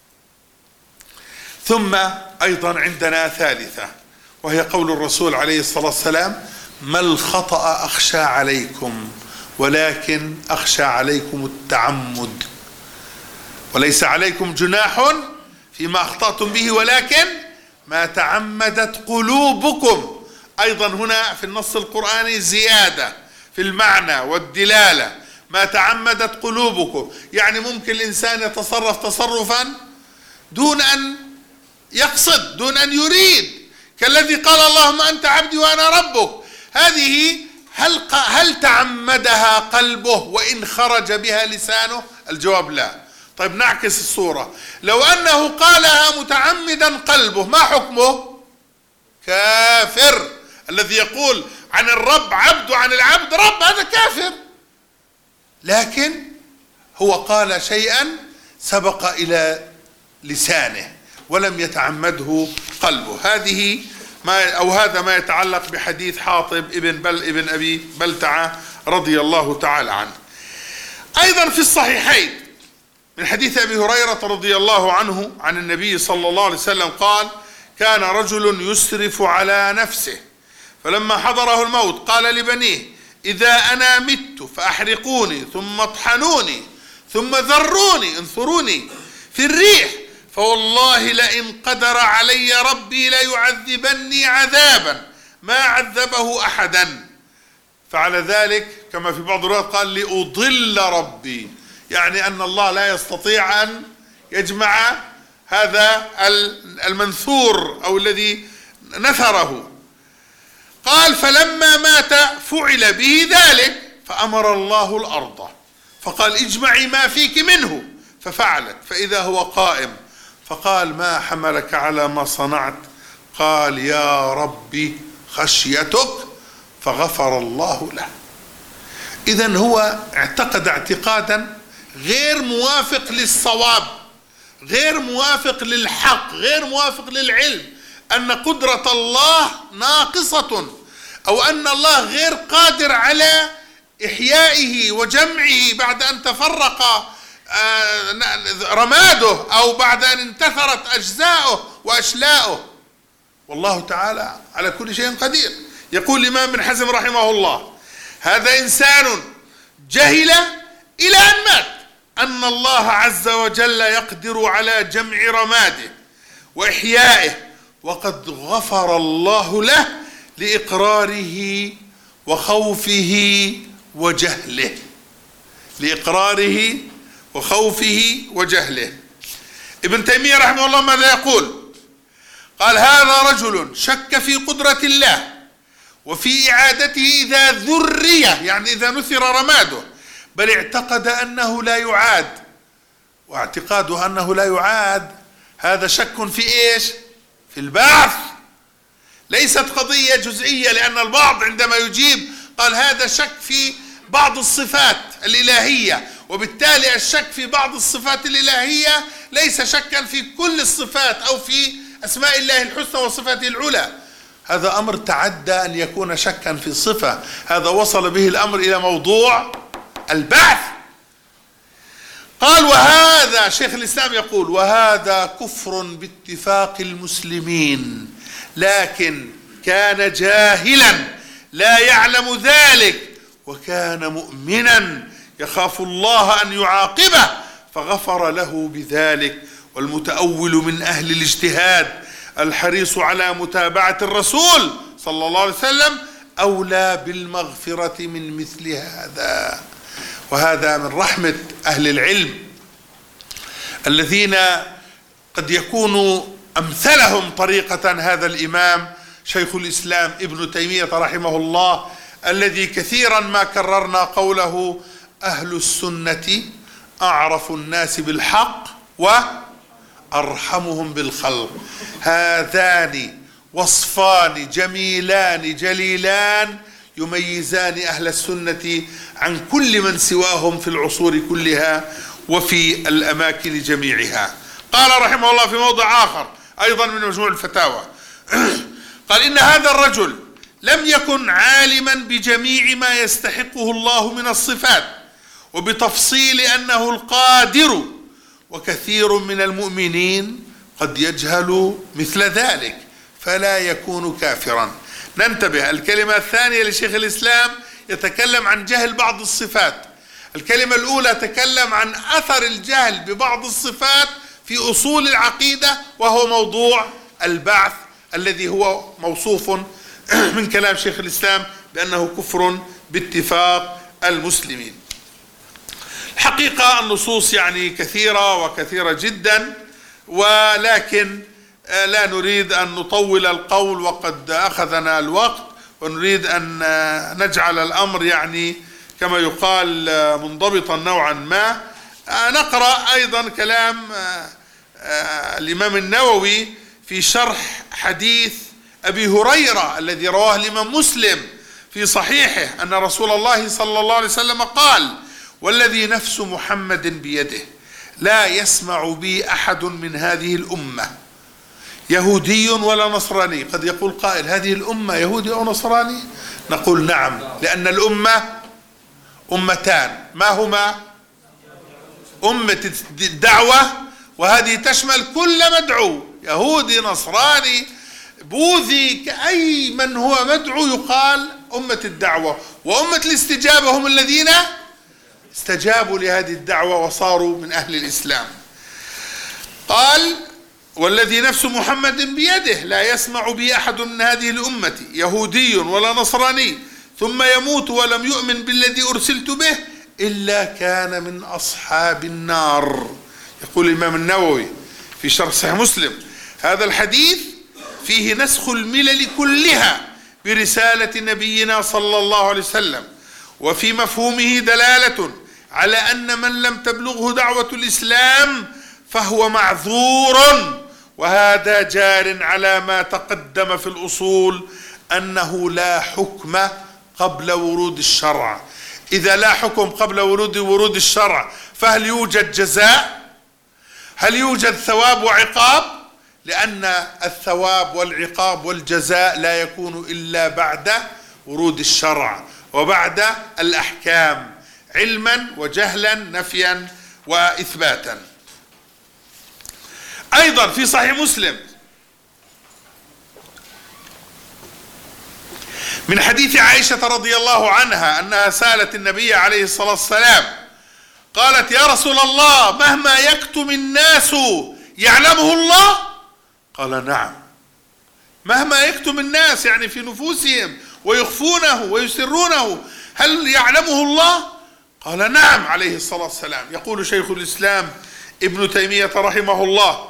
ثم أيضا عندنا ثالثة وهي قول الرسول عليه الصلاة والسلام ما الخطأ أخشى عليكم ولكن أخشى عليكم التعمد، وليس عليكم جناح فيما أخطأتم به ولكن ما تعمدت قلوبكم. أيضا هنا في النص القرآني زيادة في المعنى والدلالة، ما تعمدت قلوبكم، يعني ممكن الإنسان يتصرف تصرفا دون أن يقصد دون أن يريد، كالذي قال اللهم أنت عبدي وأنا ربك. هذه هل, هل تعمدها قلبه وإن خرج بها لسانه؟ الجواب لا. طيب نعكس الصورة، لو أنه قالها متعمدا قلبه ما حكمه؟ كافر. الذي يقول عن الرب عبد وعن العبد رب هذا كافر، لكن هو قال شيئا سبق إلى لسانه ولم يتعمده قلبه. هذه ما أو هذا ما يتعلق بحديث حاطب ابن بل ابن أبي بلتعة رضي الله تعالى عنه. أيضا في الصحيحين من حديث أبي هريرة رضي الله عنه عن النبي صلى الله عليه وسلم قال: كان رجل يسرف على نفسه فلما حضره الموت قال لبنيه: إذا أنا مت فأحرقوني ثم اطحنوني ثم ذروني انثروني في الريح، فوالله لئن قدر علي ربي ليعذبني عذابا ما عذبه أحدا. فعلى ذلك كما في بعض الروايات قال: لأضل ربي، يعني أن الله لا يستطيع أن يجمع هذا المنثور أو الذي نثره. قال: فلما مات فعل به ذلك فأمر الله الأرض فقال: اجمعي ما فيك منه، ففعلت فإذا هو قائم فقال: ما حملك على ما صنعت؟ قال: يا ربي خشيتك، فغفر الله له. إذن هو اعتقد اعتقادا غير موافق للصواب، غير موافق للحق، غير موافق للعلم، أن قدرة الله ناقصة، أو أن الله غير قادر على إحيائه وجمعه بعد أن تفرق رماده أو بعد أن انتثرت أجزاؤه وأشلاؤه. والله تعالى على كل شيء قدير. يقول الإمام ابن حزم رحمه الله: هذا إنسان جهل إلى أن مات أن الله عز وجل يقدر على جمع رماده وإحيائه، وقد غفر الله له لإقراره وخوفه وجهله، لإقراره وخوفه وجهله. ابن تيمية رحمه الله ماذا يقول؟ قال: هذا رجل شك في قدرة الله وفي إعادته إذا ذري، يعني إذا نثر رماده، بل اعتقد أنه لا يعاد. واعتقاده أنه لا يعاد هذا شك في إيش؟ في البعث، ليست قضية جزئية، لأن البعض عندما يجيب قال هذا شك في بعض الصفات الإلهية، وبالتالي الشك في بعض الصفات الإلهية ليس شكا في كل الصفات أو في أسماء الله الحسنى وصفاته العلى. هذا أمر تعدى أن يكون شكا في صفة، هذا وصل به الأمر إلى موضوع البعث. قال: وهذا شيخ الإسلام يقول: وهذا كفر باتفاق المسلمين، لكن كان جاهلا لا يعلم ذلك، وكان مؤمنا يخاف الله أن يعاقبه فغفر له بذلك. والمتأول من أهل الاجتهاد الحريص على متابعة الرسول صلى الله عليه وسلم أولى بالمغفرة من مثل هذا. وهذا من رحمة أهل العلم الذين قد يكون أمثلهم طريقة هذا الإمام شيخ الإسلام ابن تيمية رحمه الله، الذي كثيرا ما كررنا قوله: أهل السنة أعرف الناس بالحق وأرحمهم بالخلق. هذان وصفان جميلان جليلان يميزان أهل السنة عن كل من سواهم في العصور كلها وفي الأماكن جميعها. قال رحمه الله في موضع آخر أيضا من مجموع الفتاوى قال: إن هذا الرجل لم يكن عالما بجميع ما يستحقه الله من الصفات وبتفصيل أنه القادر، وكثير من المؤمنين قد يجهل مثل ذلك فلا يكون كافرا. ننتبه، الكلمة الثانية لشيخ الإسلام يتكلم عن جهل بعض الصفات، الكلمة الأولى تكلم عن أثر الجهل ببعض الصفات في أصول العقيدة، وهو موضوع البعث الذي هو موصوف من كلام شيخ الإسلام بأنه كفر باتفاق المسلمين. الحقيقة النصوص يعني كثيرة وكثيرة جدا، ولكن لا نريد أن نطول القول وقد أخذنا الوقت، ونريد أن نجعل الأمر يعني كما يقال منضبطا نوعا ما. نقرأ أيضا كلام الإمام النووي في شرح حديث أبي هريرة الذي رواه الإمام مسلم في صحيحه أن رسول الله صلى الله عليه وسلم قال: والذي نفس محمد بيده لا يسمع بي أحد من هذه الأمة يهودي ولا نصراني. قد يقول قائل هذه الأمة يهودي أو نصراني؟ نقول نعم، لأن الأمة أمتان، ما هما؟ أمة الدعوة، وهذه تشمل كل مدعو، يهودي نصراني بوذي، أي من هو مدعو يقال أمة الدعوة. وأمة الاستجابة هم الذين استجابوا لهذه الدعوة وصاروا من أهل الإسلام. قال والذي نفس محمد بيده لا يسمع بي أحد من هذه الأمة يهودي ولا نصراني ثم يموت ولم يؤمن بالذي أرسلت به إلا كان من أصحاب النار. يقول الإمام النووي في شرح صحيح مسلم هذا الحديث فيه نسخ الملل كلها برسالة نبينا صلى الله عليه وسلم، وفي مفهومه دلالة على أن من لم تبلغه دعوة الإسلام فهو معذور، وهذا جار على ما تقدم في الأصول أنه لا حكم قبل ورود الشرع. إذا لا حكم قبل ورود ورود الشرع فهل يوجد جزاء؟ هل يوجد ثواب وعقاب؟ لأن الثواب والعقاب والجزاء لا يكون إلا بعد ورود الشرع وبعد الأحكام، علما وجهلا، نفيا وإثباتا. أيضا في صحيح مسلم من حديث عائشة رضي الله عنها أنها سألت النبي عليه الصلاة والسلام قالت يا رسول الله مهما يكتم الناس يعلمه الله؟ قال نعم. مهما يكتم الناس يعني في نفوسهم ويخفونه ويسرونه هل يعلمه الله؟ قال نعم عليه الصلاة والسلام. يقول شيخ الإسلام ابن تيمية رحمه الله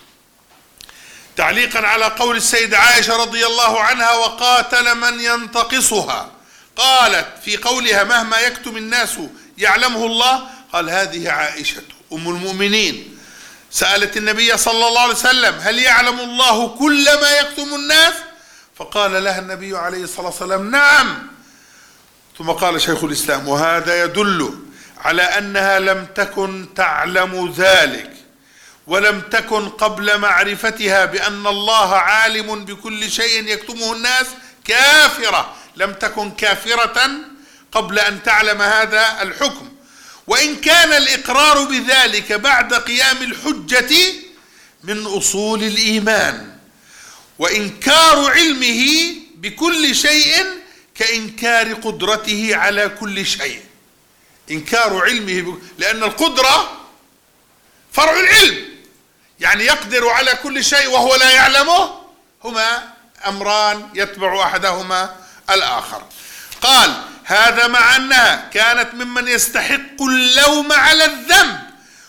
تعليقا على قول السيدة عائشة رضي الله عنها وقاتل من ينتقصها، قالت في قولها مهما يكتم الناس يعلمه الله، قال هذه عائشة أم المؤمنين سألت النبي صلى الله عليه وسلم هل يعلم الله كل ما يكتم الناس؟ فقال لها النبي عليه الصلاة والسلام نعم. ثم قال شيخ الإسلام وهذا يدل على أنها لم تكن تعلم ذلك ولم تكن قبل معرفتها بأن الله عالم بكل شيء يكتمه الناس كافرة، لم تكن كافرة قبل أن تعلم هذا الحكم، وإن كان الإقرار بذلك بعد قيام الحجة من أصول الإيمان، وإنكار علمه بكل شيء كإنكار قدرته على كل شيء. إنكار علمه ب... لأن القدرة فرع العلم، يعني يقدر على كل شيء وهو لا يعلمه، هما أمران يتبع أحدهما الآخر. قال هذا مع أنها كانت ممن يستحق اللوم على الذنب،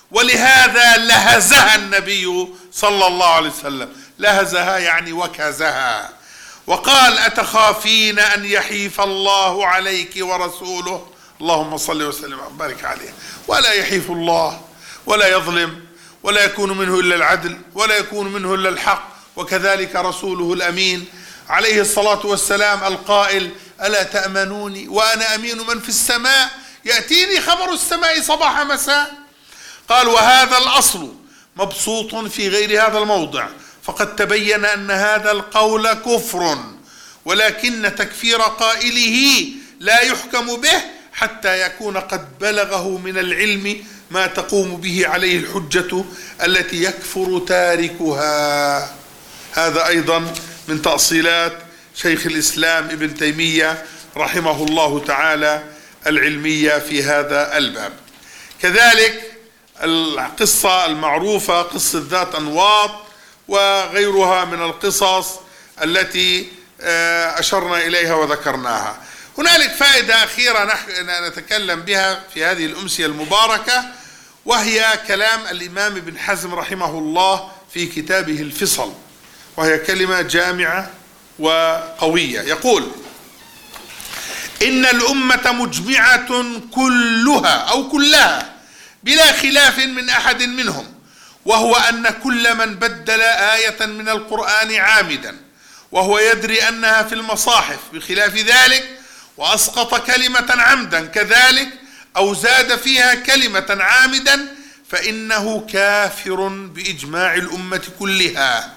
ولهذا لهزها النبي صلى الله عليه وسلم، لهزها يعني وكزها، وقال أتخافين أن يحيف الله عليك ورسوله؟ اللهم صل وسلم وبارك عليه. ولا يحيف الله ولا يظلم ولا يكون منه إلا العدل ولا يكون منه إلا الحق، وكذلك رسوله الأمين عليه الصلاة والسلام القائل ألا تأمنوني وأنا أمين من في السماء يأتيني خبر السماء صباح مساء. قال وهذا الأصل مبسوط في غير هذا الموضع، فقد تبين أن هذا القول كفر، ولكن تكفير قائله لا يحكم به حتى يكون قد بلغه من العلم ما تقوم به عليه الحجة التي يكفر تاركها. هذا أيضا من تأصيلات شيخ الإسلام ابن تيمية رحمه الله تعالى العلمية في هذا الباب. كذلك القصة المعروفة قصة ذات أنواط وغيرها من القصص التي أشرنا إليها وذكرناها. هنالك فائدة أخيرة نحن نتكلم بها في هذه الأمسية المباركة، وهي كلام الإمام ابن حزم رحمه الله في كتابه الفصل، وهي كلمة جامعة وقوية. يقول إن الأمة مجمعة كلها أو كلها بلا خلاف من أحد منهم، وهو أن كل من بدل آية من القرآن عامدا وهو يدري أنها في المصاحف بخلاف ذلك وأسقط كلمة عمدا كذلك أو زاد فيها كلمة عامدا فإنه كافر بإجماع الأمة كلها.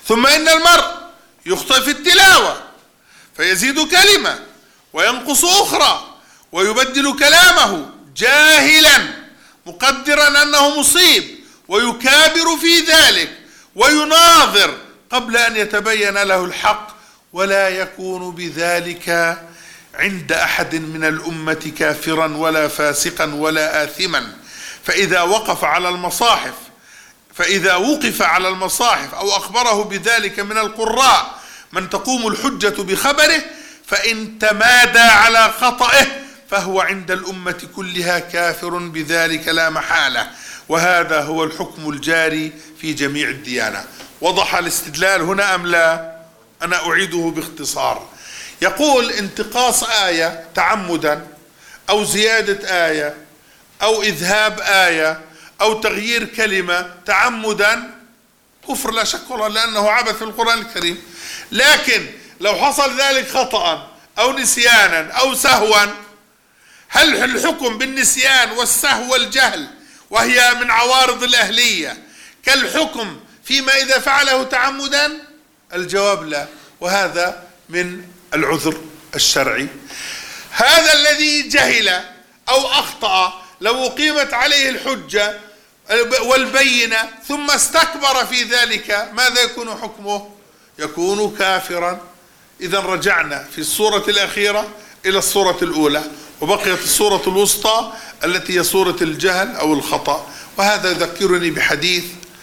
ثم إن المرء يخطئ في التلاوة فيزيد كلمة وينقص أخرى ويبدل كلامه جاهلا مقدرا أنه مصيب ويكابر في ذلك ويناظر قبل أن يتبين له الحق، ولا يكون بذلك عند أحد من الأمة كافرا ولا فاسقا ولا آثما. فإذا وقف على المصاحف فإذا وقف على المصاحف أو أخبره بذلك من القراء من تقوم الحجة بخبره فإن تمادى على خطئه فهو عند الأمة كلها كافر بذلك لا محالة. وهذا هو الحكم الجاري في جميع الديانة. وضح الاستدلال هنا أم لا؟ أنا أعيده باختصار. يقول انتقاص آية تعمدا أو زيادة آية أو إذهاب آية أو تغيير كلمة تعمدا كفر لا شك والله، لأنه عبث في القرآن الكريم. لكن لو حصل ذلك خطأ أو نسيانا أو سهوا، هل الحكم بالنسيان والسهو والجهل وهي من عوارض الأهلية كالحكم فيما إذا فعله تعمدا؟ الجواب لا، وهذا من العذر الشرعي. هذا الذي جهل أو أخطأ لو أقيمت عليه الحجة والبينة ثم استكبر في ذلك ماذا يكون حكمه؟ يكون كافرا. إذا رجعنا في الصورة الأخيرة إلى الصورة الأولى، وبقيت الصورة الوسطى التي هي صورة الجهل أو الخطأ. وهذا يذكرني بحديث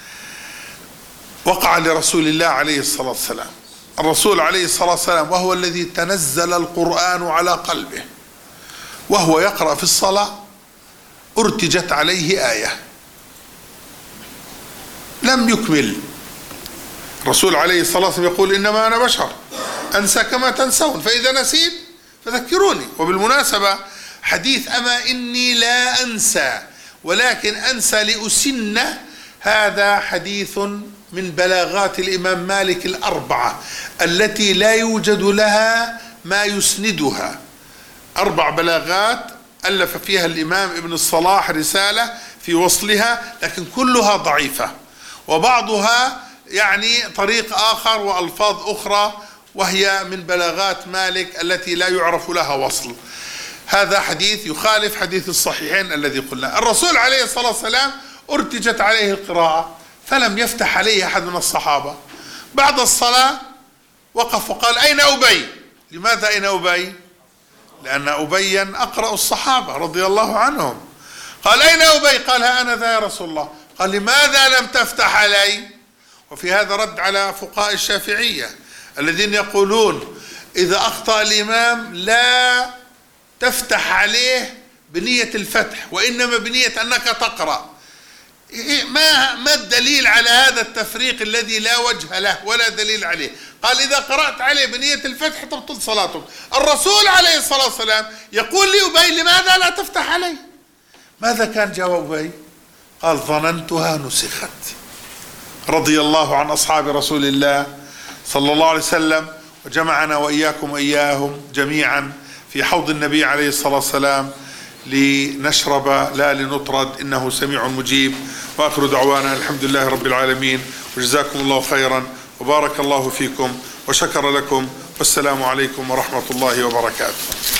وقع لرسول الله عليه الصلاة والسلام. الرسول عليه الصلاة والسلام وهو الذي تنزل القرآن على قلبه وهو يقرأ في الصلاة ارتجت عليه آية لم يكمل. الرسول عليه الصلاة والسلام يقول إنما أنا بشر أنسى كما تنسون فإذا نسيت فذكروني. وبالمناسبة حديث أما إني لا أنسى ولكن أنسى لأسن، هذا حديث من بلاغات الإمام مالك الأربعة التي لا يوجد لها ما يسندها. أربع بلاغات ألف فيها الإمام ابن الصلاح رسالة في وصلها، لكن كلها ضعيفة وبعضها يعني طريق آخر وألفاظ أخرى، وهي من بلاغات مالك التي لا يعرف لها وصل. هذا حديث يخالف حديث الصحيحين الذي قلنا. الرسول عليه الصلاة والسلام ارتجت عليه القراءة فلم يفتح عليه أحد من الصحابة. بعد الصلاة وقف وقال أين أبي؟ لماذا أين أبي؟ لأن أبيا أقرأ الصحابة رضي الله عنهم. قال أين أبي؟ قال ها أنا ذا يا رسول الله. قال لماذا لم تفتح علي؟ وفي هذا رد على فقهاء الشافعية الذين يقولون إذا أخطأ الإمام لا تفتح عليه بنية الفتح وإنما بنية أنك تقرأ. ما ما الدليل على هذا التفريق الذي لا وجه له ولا دليل عليه؟ قال إذا قرأت عليه بنية الفتح تبطل صلاتك. الرسول عليه الصلاة والسلام يقول لأبي لماذا لا تفتح عليه؟ ماذا كان جواب أبي؟ قال ظننتها نسخت. رضي الله عن أصحاب رسول الله صلى الله عليه وسلم، وجمعنا وإياكم وإياهم جميعا في حوض النبي عليه الصلاة والسلام لنشرب لا لنطرد، إنه سميع مجيب. وآخر دعوانا الحمد لله رب العالمين، وجزاكم الله خيرا وبارك الله فيكم وشكر لكم، والسلام عليكم ورحمة الله وبركاته.